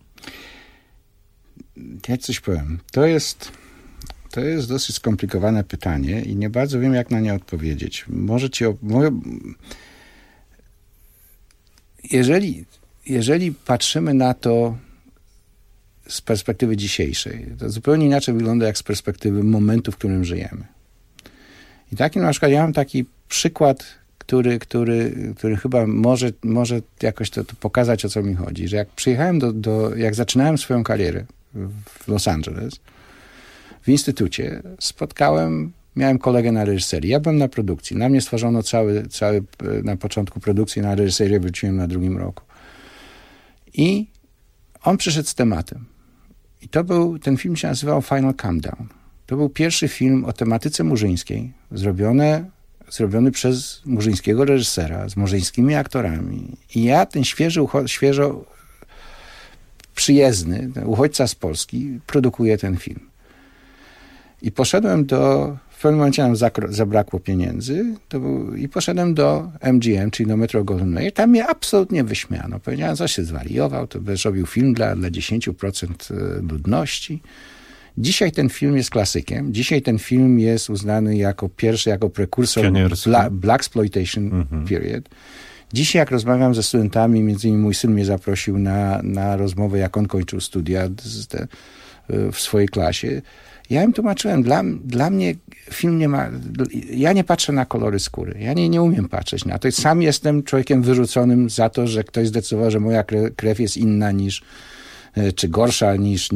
Ja coś powiem. To jest dosyć skomplikowane pytanie i nie bardzo wiem, jak na nie odpowiedzieć. Jeżeli patrzymy na to z perspektywy dzisiejszej, to zupełnie inaczej wygląda jak z perspektywy momentu, w którym żyjemy. I taki na przykład, ja mam taki przykład, który chyba może jakoś to pokazać, o co mi chodzi, że jak przyjechałem jak zaczynałem swoją karierę w Los Angeles, w instytucie miałem kolegę na reżyserii. Ja byłem na produkcji. Na mnie stworzono cały na początku produkcji, na reżyserię wróciłem na 2. roku. I on przyszedł z tematem. I ten film się nazywał Final Countdown. To był pierwszy film o tematyce murzyńskiej, zrobiony przez murzyńskiego reżysera, z murzyńskimi aktorami. I ja, ten świeżo przyjezdny, uchodźca z Polski, produkuję ten film. I poszedłem w pewnym momencie nam zabrakło pieniędzy i poszedłem do MGM, czyli do Metro Goldwyn Mayer. Tam mnie absolutnie wyśmiano. Powiedziałem, że się zwariował, to będziesz robił film dla 10% ludności. Dzisiaj ten film jest klasykiem. Dzisiaj ten film jest uznany jako pierwszy, jako prekursor Blaxploitation period. Dzisiaj, jak rozmawiam ze studentami, między innymi mój syn mnie zaprosił na rozmowę, jak on kończył studia w swojej klasie. Ja im tłumaczyłem, dla mnie film nie ma... Ja nie patrzę na kolory skóry. Ja nie umiem patrzeć na to. Sam jestem człowiekiem wyrzuconym za to, że ktoś zdecydował, że moja krew jest inna czy gorsza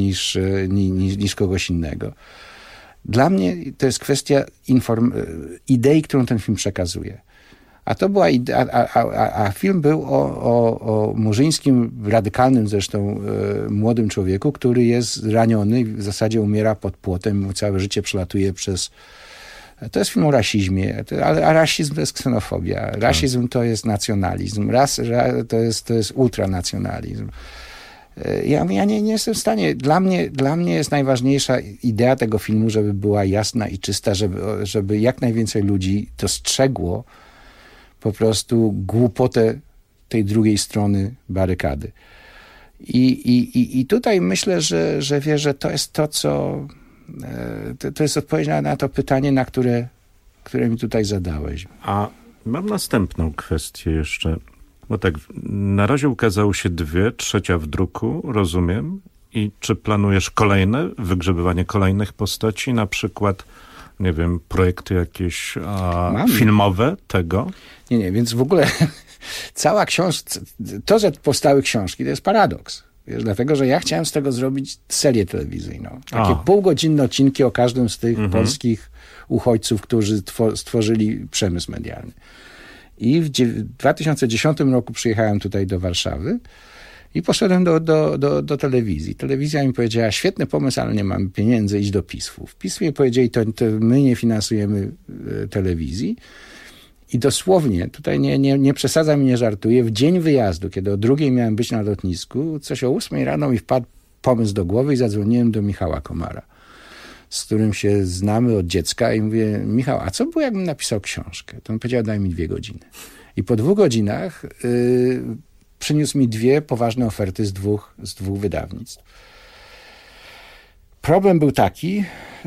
niż kogoś innego. Dla mnie to jest kwestia idei, którą ten film przekazuje. A to była a film był o murzyńskim, radykalnym zresztą młodym człowieku, który jest raniony i w zasadzie umiera pod płotem, całe życie przelatuje przez... To jest film o rasizmie, ale rasizm to jest ksenofobia. Rasizm to jest nacjonalizm. To jest ultranacjonalizm. Ja nie jestem w stanie. Dla mnie jest najważniejsza idea tego filmu, żeby była jasna i czysta, żeby jak najwięcej ludzi dostrzegło po prostu głupotę tej drugiej strony barykady. I tutaj myślę, że wie, że to jest to, co... To jest odpowiedź na to pytanie, które mi tutaj zadałeś. A mam następną kwestię jeszcze. Bo tak, na razie ukazały się 2, trzecia w druku, rozumiem. I czy planujesz kolejne, wygrzebywanie kolejnych postaci, na przykład, nie wiem, projekty jakieś filmowe tego? Nie, więc w ogóle cała książka, to, że powstały książki, to jest paradoks. Wiesz, dlatego, że ja chciałem z tego zrobić serię telewizyjną. Takie półgodzinne odcinki o każdym z tych polskich uchodźców, którzy stworzyli przemysł medialny. I w 2010 roku przyjechałem tutaj do Warszawy i poszedłem do telewizji. Telewizja mi powiedziała, świetny pomysł, ale nie mamy pieniędzy, idź do PISF-u. W PISF-ie powiedzieli, to my nie finansujemy telewizji. I dosłownie, tutaj nie przesadzam i nie żartuję, w dzień wyjazdu, kiedy o 2:00 miałem być na lotnisku, coś o 8:00 rano mi wpadł pomysł do głowy i zadzwoniłem do Michała Komara, z którym się znamy od dziecka i mówię, Michał, a co było, jakbym napisał książkę? To on powiedział, daj mi 2 godziny. I po 2 godzinach przyniósł mi 2 poważne oferty z dwóch wydawnictw. Problem był taki,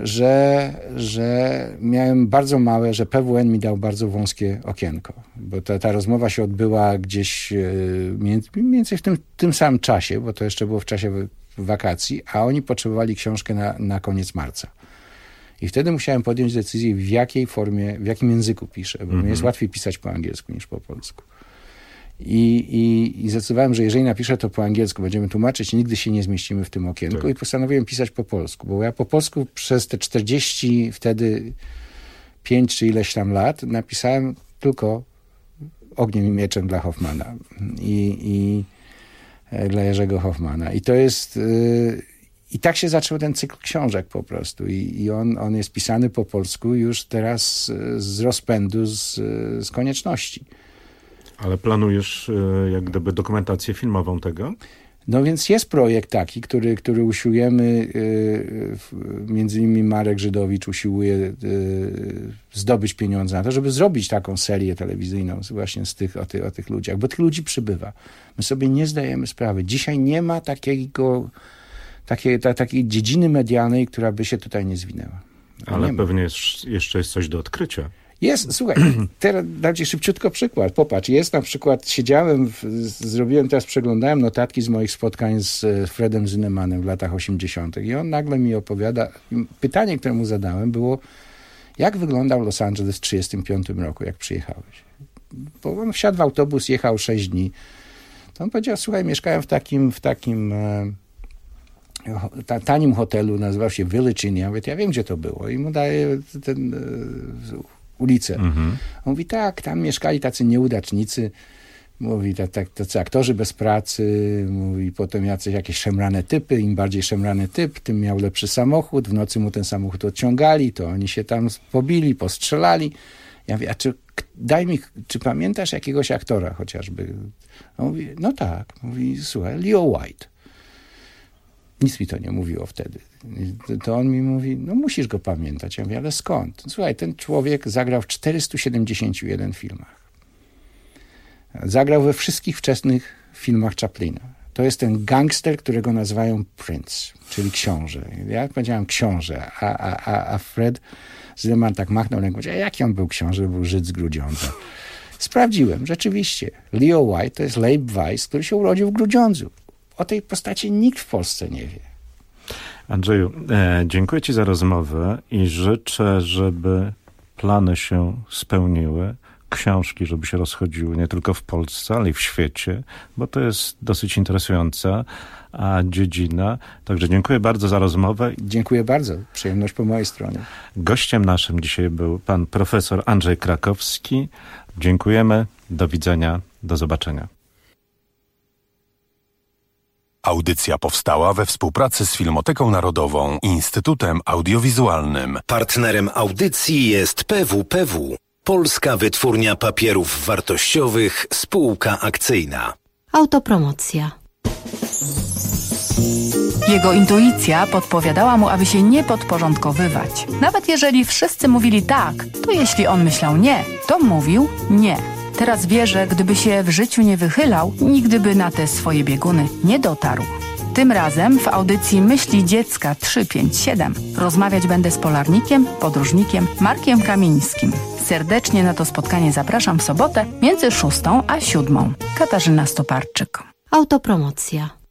że miałem bardzo małe, że PWN mi dał bardzo wąskie okienko, bo ta rozmowa się odbyła gdzieś mniej więcej w tym samym czasie, bo to jeszcze było w czasie wakacji, a oni potrzebowali książkę na koniec marca. I wtedy musiałem podjąć decyzję, w jakiej formie, w jakim języku piszę, bo mi jest łatwiej pisać po angielsku niż po polsku. I zdecydowałem, że jeżeli napiszę to po angielsku, będziemy tłumaczyć, nigdy się nie zmieścimy w tym okienku i postanowiłem pisać po polsku, bo ja po polsku przez te 40 wtedy 5 czy ileś tam lat napisałem tylko Ogniem i mieczem dla Hoffmana i dla Jerzego Hoffmana. I to jest... I tak się zaczął ten cykl książek po prostu. I on jest pisany po polsku już teraz z rozpędu, z konieczności. Ale planujesz jak gdyby dokumentację filmową tego? No więc jest projekt taki, który usiłujemy, między innymi Marek Żydowicz usiłuje zdobyć pieniądze na to, żeby zrobić taką serię telewizyjną właśnie o tych ludziach, bo tych ludzi przybywa. My sobie nie zdajemy sprawy. Dzisiaj nie ma takiej dziedziny medialnej, która by się tutaj nie zwinęła. Ale pewnie jeszcze jest coś do odkrycia. Jest, słuchaj, teraz dam ci szybciutko przykład. Popatrz, jest na przykład, przeglądałem notatki z moich spotkań z Fredem Zinemanem w latach 80. i on nagle mi opowiada, pytanie, które mu zadałem było, jak wyglądał Los Angeles w 1935 roku, jak przyjechałeś? Bo on wsiadł w autobus, jechał 6 dni. To on powiedział, słuchaj, mieszkałem w takim tanim hotelu, nazywał się Village Inn. Ja mówię, ja wiem, gdzie to było. I mu daje ulicę. On mówi, tak, tam mieszkali tacy nieudacznicy, mówi, tacy aktorzy bez pracy, mówi, potem jakieś szemrane typy, im bardziej szemrany typ, tym miał lepszy samochód, w nocy mu ten samochód odciągali, to oni się tam pobili, postrzelali. Ja mówię, a czy pamiętasz jakiegoś aktora chociażby? On mówi, no tak. Mówi, słuchaj, Leo White. Nic mi to nie mówiło wtedy. To on mi mówi, no musisz go pamiętać. Ja mówię, ale skąd? Słuchaj, ten człowiek zagrał w 471 filmach. Zagrał we wszystkich wczesnych filmach Chaplina. To jest ten gangster, którego nazywają Prince, czyli książę. Ja powiedziałem książę, a Fred Zinnemann tak machnął ręką. A jaki on był książę? Był Żyd z Grudziądza. Sprawdziłem, rzeczywiście. Leo White to jest Leib Weiss, który się urodził w Grudziądzu. O tej postaci nikt w Polsce nie wie. Andrzeju, dziękuję ci za rozmowę i życzę, żeby plany się spełniły, książki, żeby się rozchodziły nie tylko w Polsce, ale i w świecie, bo to jest dosyć interesująca dziedzina. Także dziękuję bardzo za rozmowę. Dziękuję bardzo. Przyjemność po mojej stronie. Gościem naszym dzisiaj był pan profesor Andrzej Krakowski. Dziękujemy. Do widzenia. Do zobaczenia. Audycja powstała we współpracy z Filmoteką Narodową i Instytutem Audiowizualnym. Partnerem audycji jest PWPW, Polska Wytwórnia Papierów Wartościowych, spółka akcyjna. Autopromocja. Jego intuicja podpowiadała mu, aby się nie podporządkowywać. Nawet jeżeli wszyscy mówili tak, to jeśli on myślał nie, to mówił nie. Teraz wie, że gdyby się w życiu nie wychylał, nigdy by na te swoje bieguny nie dotarł. Tym razem w audycji Myśli Dziecka 357 rozmawiać będę z polarnikiem, podróżnikiem Markiem Kamińskim. Serdecznie na to spotkanie zapraszam w sobotę między 6 a 7. Katarzyna Stoparczyk. Autopromocja.